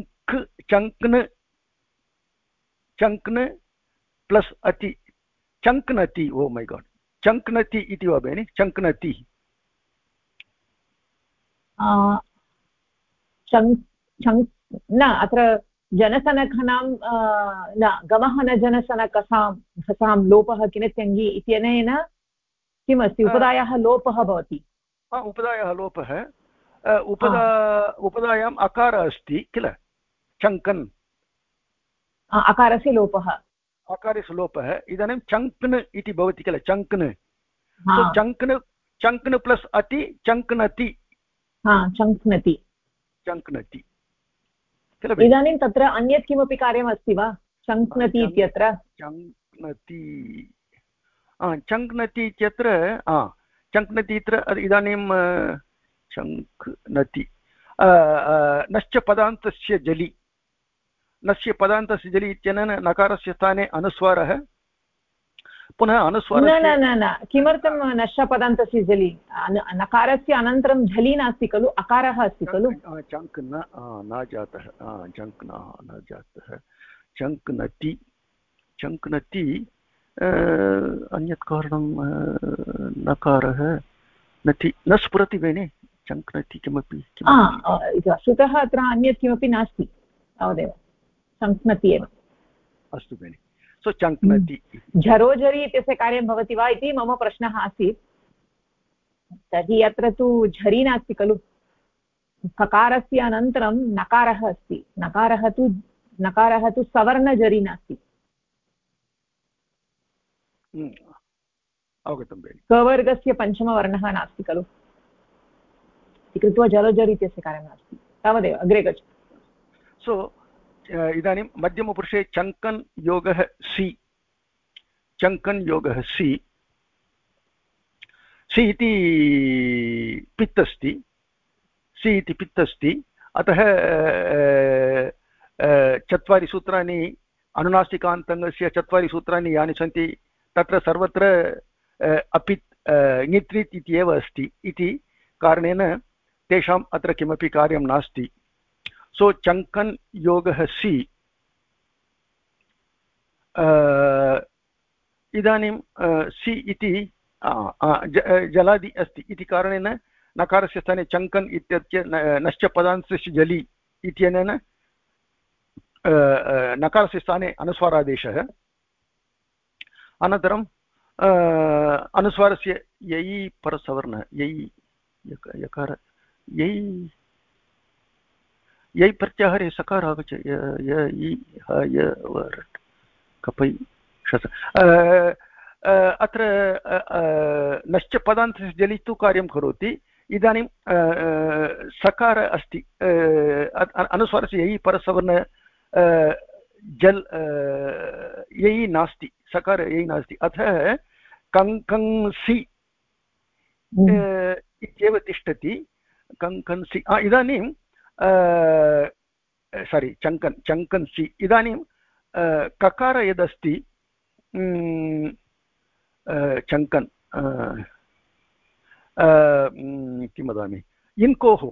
चङ्क्न् प्लस् अति चङ्क्नति। ओ मै गाड्, चङ्क्नति इति वा बेनि? चङ्क्नति न, अत्र जनसनखनां न गमः न जनसनकसां लोपः किनत्यङ्गि इत्यनेन किमस्ति? उपधायाः लोपः भवति। उपधायाः लोपः, उपधायाम् अकारः अस्ति किल, चङ्कन्, अकारस्य लोपः, अकारस्य लोपः। इदानीं चङ्क्न् इति भवति किल, चङ्क्न्। चङ्क्न् प्लस् अति चङ्क्नति, चङ्क्नति किल। इदानीं तत्र अन्यत् किमपि कार्यम् अस्ति वा चङ्क्नति इत्यत्र? चङ्क्नति इत्यत्र चङ्क्नति इदानीं चङ्क्नति नश्च पदान्तस्य जलि, नस्य पदान्तस्य जलि इत्यनेन नकारस्य स्थाने अनुस्वारः, पुनः अनुस्वारः न किमर्थं नश्च पदान्तस्य जलि? नकारस्य अनन्तरं झलि नास्ति खलु, अकारः अस्ति खलु। चङ्क् न जातः, चङ्क् न जातः, चङ्क्नति अन्यत् कारणं नकारः नति न स्फुरति बेने, चङ्क्नति किमपि वस्तुतः अत्र अन्यत् किमपि नास्ति, तावदेव चङ्क्नति एव। अस्तु बेने, सो चङ्क्नति। झरोझरि इत्यस्य कार्यं भवति वा इति मम प्रश्नः आसीत्। तर्हि अत्र तु झरि नास्ति खलु, ककारस्य अनन्तरं नकारः अस्ति, नकारः तु सवर्णझरि नास्ति। अवगतं बेनि। कवर्गस्य पञ्चमवर्णः नास्ति खलु इति कृत्वा जलझरि इत्यस्य कार्यं नास्ति। तावदेव, अग्रे गच्छ। सो इदानीं मध्यमपुरुषे चङ्कन् योगः सि, चङ्कन् योगः सि इति पित् अस्ति, सि इति पित् अस्ति। अतः चत्वारि सूत्राणि अनुनासिकान्तङ्गस्य चत्वारि सूत्राणि यानि सन्ति तत्र सर्वत्र अपित् ङित्रित् इति एव अस्ति इति कारणेन तेषाम् अत्र किमपि कार्यं नास्ति। सो चङ्कन् योगः सि। इदानीं सि इति जलादि अस्ति इति कारणेन नकारस्य स्थाने चङ्कन् इत्यस्य नश्च पदान्तस्य जलि इत्यनेन नकारस्य स्थाने अनुस्वारादेशः। अनन्तरं अनुस्वारस्य यै परसवर्णः यै यकार यै प्रत्याहारे सकार आगच्छति कपै शस अत्र नश्च पदान्तस्य जलितु कार्यं करोति इदानीं सकार अस्ति अनुस्वारस्य यै परसवर्ण जल् यै नास्ति सकार यै नास्ति अतः कङ्कंसि इत्येव तिष्ठति कङ्कंसि इदानीं सारी चङ्कन्सि इदानीं ककार यदस्ति चङ्कन् किं वदामि इन्कोः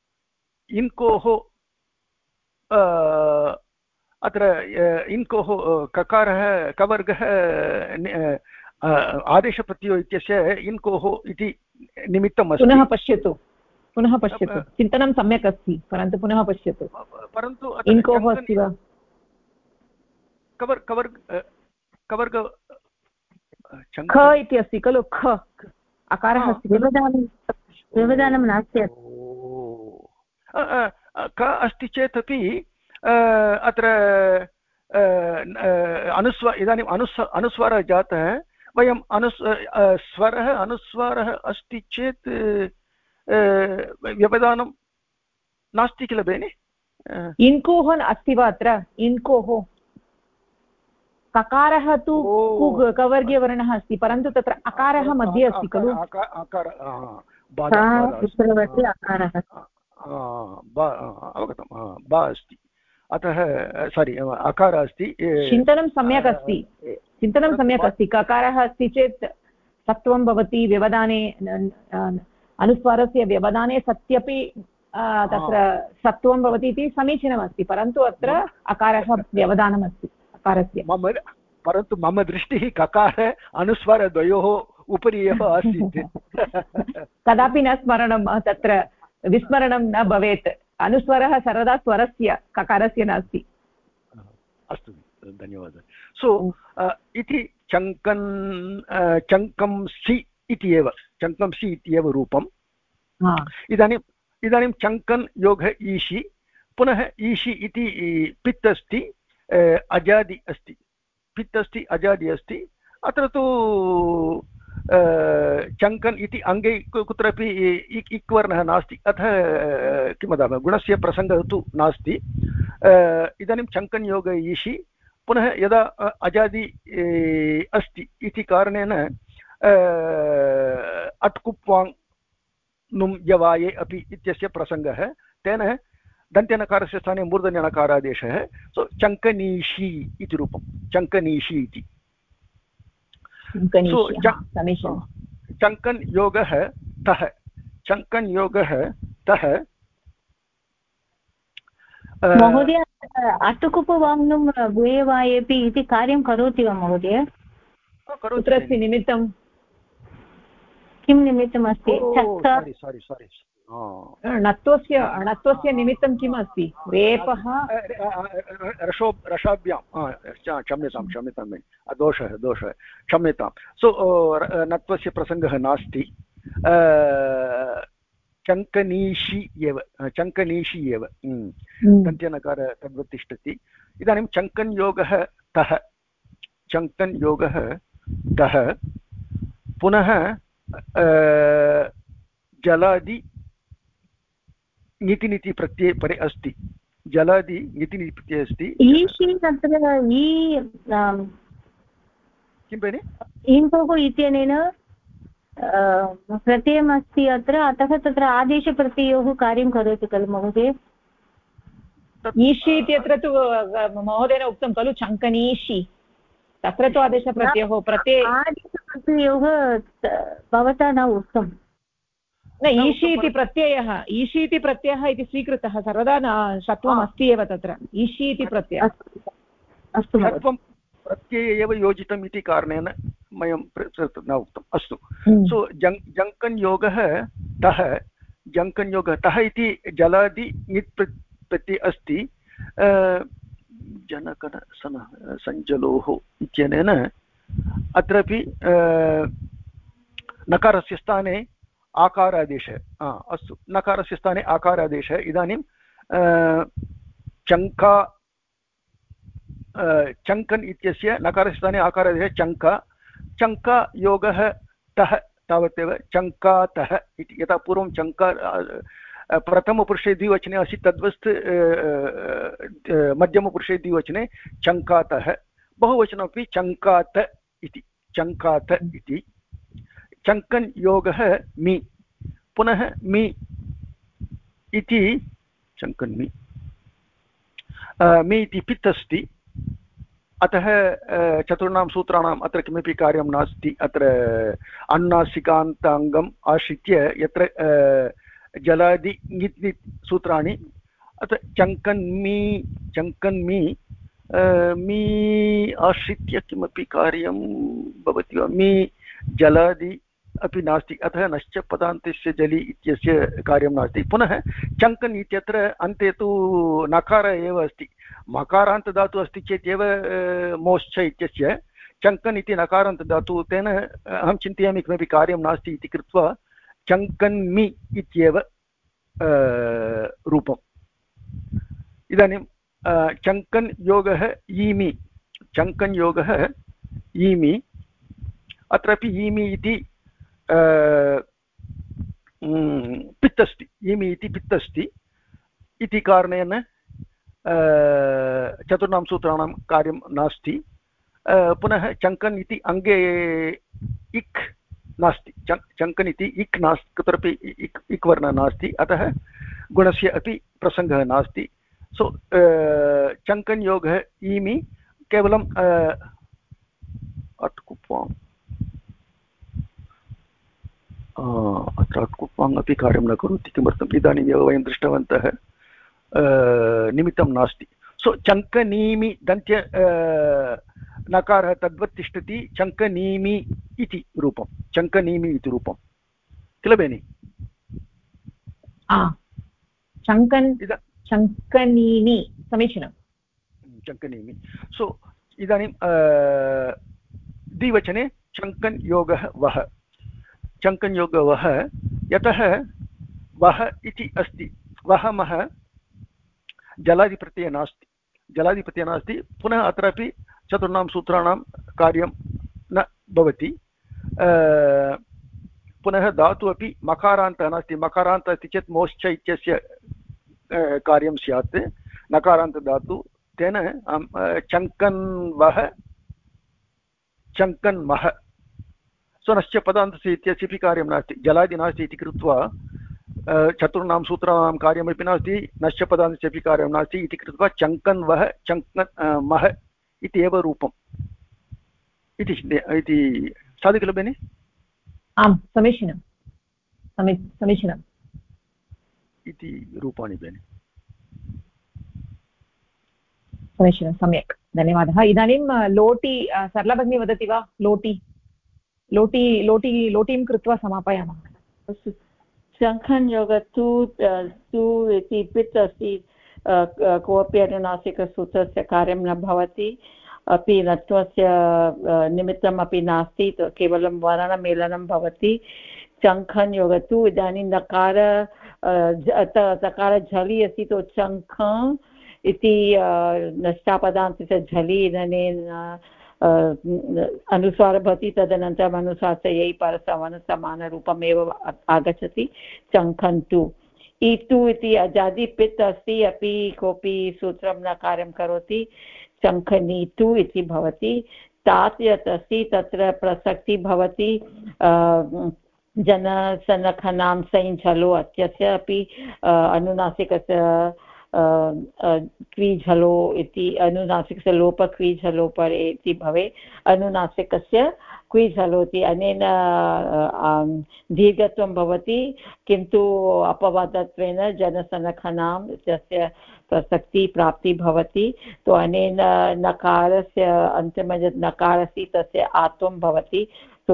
अत्र इन्कोः ककारः कवर्गः आदेशप्रत्ययो इत्यस्य इन्कोः इति निमित्तम् अस्ति। पुनः पश्यतु चिन्तनं सम्यक् अस्ति परन्तु पुनः पश्यतु परन्तु इन्कोः अस्ति वा कवर्ग ख इति अस्ति खलु ख अकारः अस्ति व्यवधानं नास्ति क अस्ति चेदपि अत्र इदानीम् अनुस्वारः जातः वयं स्वरः अनुस्वारः अस्ति चेत् व्यवधानं नास्ति किल बेनि इन्कोः अस्ति वा अत्र इन्कोः ककारः तु कवर्गीयवर्णः अस्ति परन्तु तत्र अकारः मध्ये अस्ति खलु अवगतं बा अस्ति अतः सारी अकारः अस्ति चिन्तनं सम्यक् अस्ति ककारः अस्ति चेत् सत्वं भवति व्यवधाने अनुस्वारस्य व्यवधाने सत्यपि तत्र सत्वं भवति इति समीचीनमस्ति परन्तु अत्र अकारः व्यवधानमस्ति अकारस्य परन्तु मम दृष्टिः ककार अनुस्वारद्वयोः उपरि एव आसीत् कदापि न स्मरणं तत्र विस्मरणं न भवेत् अनुस्वारः सर्वदा स्वरस्य ककारस्य नास्ति। अस्तु धन्यवादः। सो इति चङ्कंसि इत्येव रूपम्। इदानीं चङ्कन् योगः ईशि पुनः ईशि इति पित् अस्ति अजादि अस्ति पित् अस्ति अजादि अस्ति अत्र तु चङ्कन् इति अङ्गे कुत्रापि इक् वर्णः नास्ति अतः किं वदामः गुणस्य प्रसङ्गः तु नास्ति। इदानीं चङ्कन् योग ईशि पुनः यदा अजादि अस्ति इति कारणेन अट्कुप्वाङ् नुं यवाये अपि इत्यस्य प्रसङ्गः तेन दन्त्यनकारस्य स्थाने मूर्धन्यनकारादेशः सो चङ्कनीषि इति रूपं चङ्कनीषि इति। चङ्कन् योगः तः महोदय अटुकुपवाङ्नुं भूयवायेपि इति कार्यं करोति वा महोदय कुत्र अस्ति निमित्तं किं निमित्तमस्ति णत्वस्य निमित्तं किम् अस्ति रेपः रसाभ्यां क्षम्यतां दोषः क्षम्यतां सो नत्वस्य प्रसङ्गः नास्ति चङ्कनीषि एव दन्त्यनकार तद्वत् तिष्ठति। इदानीं चङ्कन् योगः तः पुनः जलादि ङिति प्रत्यये परे अस्ति जलादि ङिति प्रत्यये अस्ति किं भगिनि इन्पोः इत्यनेन प्रत्ययमस्ति अत्र अतः तत्र आदेशप्रत्ययोः कार्यं करोति खलु महोदय ईषि इत्यत्र तु महोदयेन उक्तं खलु चङ्कनीषि तत्र तु आदेशप्रत्ययोः आदेशप्रत्ययोः भवता न उक्तं न ईषि इति प्रत्ययः इति स्वीकृतः सर्वदा न षत्वम् अस्ति एव तत्र ईषि इति प्रत्ययः अस्तु प्रत्यये एव योजितम् इति कारणेन मयं न उक्तम् अस्तु। सो जङ्कन् योगः तः इति जलादि ङित् प्रत्यये अस्ति जनकन सञ्जलोः इत्यनेन अत्रापि नकारस्य स्थाने आकारादेशः अस्तु नकारस्य स्थाने आकारादेशः इदानीं चङ्का चङ्कन् इत्यस्य नकारस्य स्थाने आकारादेशः चङ्का योगः तः तावदेव चङ्कातः इति यथा पूर्वं चङ्का प्रथमपुरुषे द्विवचने आसीत् तद्वत् मध्यमपुरुषे द्विवचने चङ्कातः बहुवचनमपि चङ्कात इति चङ्कात इति चङ्कन् योगः मि पुनः मि इति चङ्कन् मि इति पित् अस्ति अतः चतुर्णां सूत्राणाम् अत्र किमपि कार्यं नास्ति अत्र अनुनासिकान्ताङ्गम् आश्रित्य यत्र जलादि ङित् ङित् सूत्राणि अत्र चङ्कन् मी आश्रित्य किमपि कार्यं भवति वा मी जलादि अपि नास्ति अतः नश्च पदान्तस्य जलि इत्यस्य कार्यं नास्ति पुनः चङ्कन् इत्यत्र अन्ते तु नकार एव अस्ति मकारान्तधातुः अस्ति चेत् एव मोश्च इत्यस्य चङ्कन् इति नकारान्तधातुः तेन अहं चिन्तयामि किमपि कार्यं नास्ति इति कृत्वा चङ्कन्मि इत्येव रूपम् इदानीं चङ्कन् योगः ईमि चङ्कन् योगः ईमि अत्रापि ईमि इति पित् अस्ति ईमि इति पित् अस्ति इति कारणेन चतुर्णां सूत्राणां कार्यं नास्ति पुनः चङ्कन् इति अङ्गे इक् नास्ति चङ्कन् इति इक् नास्ति कुत्रापि इक् वर्णः नास्ति अतः गुणस्य अपि प्रसङ्गः नास्ति सो चङ्कन् योगः ईमि केवलं अट्कुप्वाम् अत्र अट्कुप्वाङ् अपि कार्यं न करोति किमर्थम् इदानीमेव वयं दृष्टवन्तः निमित्तं नास्ति सो चङ्कनीमि दन्त्य नकारः तद्वत् तिष्ठति चङ्कनीमि इति रूपं चङ्कनीमि इति रूपं किल बेनि चङ्कनीमि समीचीनं चङ्कनीमि सो इदानीं द्विवचने चङ्कन् योगः वः चङ्कन् योगः वः यतः वः इति अस्ति वहमः जलादिप्रत्ययः नास्ति पुनः अत्रापि चतुर्णां सूत्राणां कार्यं न भवति पुनः धातुः अपि मकारान्तः नास्ति मकारान्तः अस्ति चेत् मोश्च इत्यस्य कार्यं स्यात् नकारान्तधातुः तेन चङ्कन् वः चङ्कन् मः स्वनश्च पदान्तस्य इत्यस्यपि कार्यं नास्ति जलादि नास्ति इति कृत्वा चतुर्णां सूत्राणां कार्यमपि नास्ति नश्च पदान्तस्यपि कार्यं नास्ति इति कृत्वा चङ्कन् वः चङ्कन् मः इति एव रूपम् इति साधु किल बेनि आम् समीचीनं समीचीनम् इति रूपाणि बेनि समीचीनं सम्यक् धन्यवादः इदानीं लोटि सरला भगिनी वदति वा लोटीं कृत्वा समापयामः अस्तु शङ्खन् योगः तु इति पित् अस्ति कोऽपि अनुनासिकसूत्रस्य कार्यं न भवति अपि नत्वस्य निमित्तम् अपि नास्ति केवलं वर्णमेलनं भवति शङ्खन् योगः तु इदानीं तकार झलि अस्ति तो शङ्ख इति नष्टापदान्तस्य झलि इदानीं अनुस्वारः भवति तदनन्तरम् अनुस्वारस्य परसमानरूपमेव आगच्छति चङ्खन् तु इतु इति अजादि पित् अस्ति अपि कोऽपि सूत्रं न कार्यं करोति चङ्खनीतु इति भवति तात् यत् अस्ति तत्र प्रसक्ति भवति जनसनखनां सैन् झलो अत्यस्य अपि अनुनासिकस्य क्वीझलो इति अनुनासिकस्य लोप क्वीझलोपरे इति भवेत् अनुनासिकस्य क्वीझलो इति अनेन दीर्घत्वं भवति किन्तु अपवादत्वेन जनसनखनां तस्य प्रसक्ति प्राप्ति भवति तो अनेन नकारस्य अन्तिम यत् नकारः अस्ति तस्य आत्वं भवति तो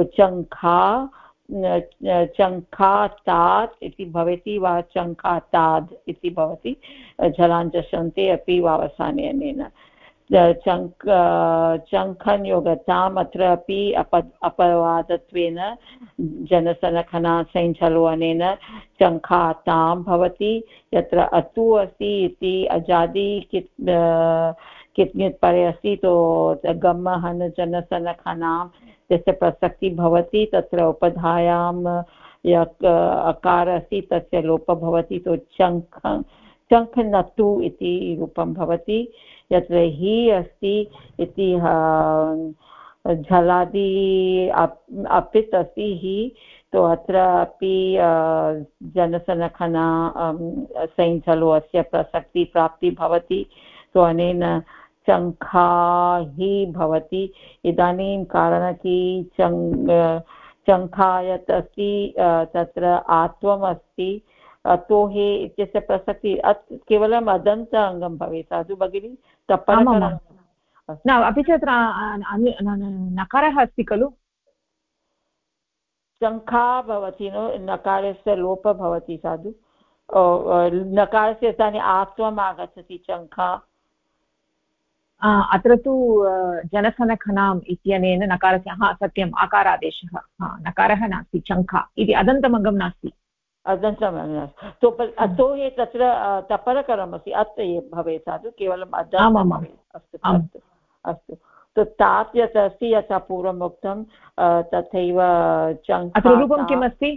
चङ्खातात् इति भवति वा चङ्खाताद् इति भवति झलाञ्जसन्ते अपि वावसाने अनेन चङ्खन्योगताम् अत्रापि अपवादत्वेन जनसनखना सैञ्छलो अनेन चङ्खातां भवति। यत्र अतु अस्ति इति अजादि कित्नित् परे अस्ति तो गम हन जनसनखनां तस्य प्रसक्तिः भवति। तत्र उपधायां अकार अस्ति तस्य लोपः भवति तो चङ्खनतु इति रूपं भवति। यत्र हि अस्ति इति झलादि अपित् अस्ति हि तो अत्रापि जनसनखना सैञ्छलो अस्य प्रसक्ति प्राप्ति भवति। तो अनेन चङ्खा हि भवति। इदानीं कारणकी चङ्खा यत् अस्ति तत्र आत्वम् अस्ति अतो हे इत्यस्य प्रसक्तिः केवलम् अदन्त अङ्गं भवेत् साधु भगिनी तपरकरणं न अपि च अत्र नकारः अस्ति खलु चङ्खा भवति नो नकारस्य लोपः भवति साधु नकारस्य स्थाने आत्वम् आगच्छति चङ्खा अत्र तु जनसनखनाम् इत्यनेन नकारस्य सत्यम् आकारादेशः नकारः नास्ति चङ्खा इति अदन्तमङ्गं नास्ति अतो हि तत्र तपरकरमस्ति अत्र भवेत् साधु केवलम् अदन्तं भवेत्। अस्तु अस्तु अस्तु तो तात् यत् अस्ति यथा पूर्वम् उक्तं तथैव अत्र रूपं किम् अस्ति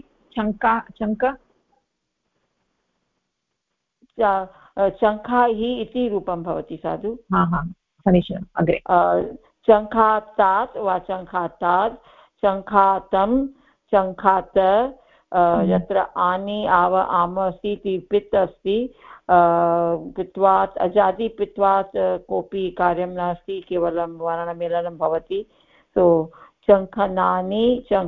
चङ्खा हि इति रूपं भवति साधु समीचीनम् अग्रे चङ्खातात् वा चङ्खातात् चङ्खातं चङ्खात यत्र आनि आव आम अस्ति इति पित् अस्ति पित्वात् अजादि पित्वात् कोऽपि कार्यं नास्ति केवलं वर्णमेलनं भवति। सो चङ्खनानि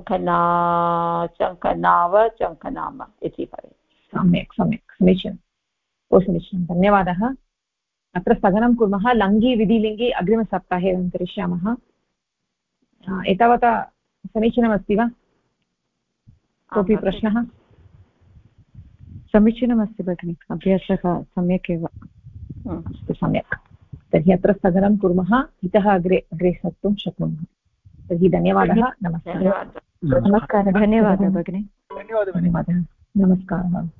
चङ्खनाव चङ्खनाम इति भवेत्। सम्यक् सम्यक् समीचीनं बहु समीचीनं धन्यवादः। अत्र स्थगनं कुर्मः। लङ्घि विधिलिङ्गि अग्रिमसप्ताहे वयं करिष्यामः। एतावता समीचीनमस्ति वा? कोऽपि प्रश्नः? समीचीनमस्ति भगिनि अभ्यासः सम्यक् एव अस्तु सम्यक् तर्हि अत्र स्थगनं कुर्मः। इतः अग्रे सत्तुं शक्नुमः। तर्हि धन्यवादः नमस्कारः धन्यवादः भगिनि धन्यवादः नमस्कारः।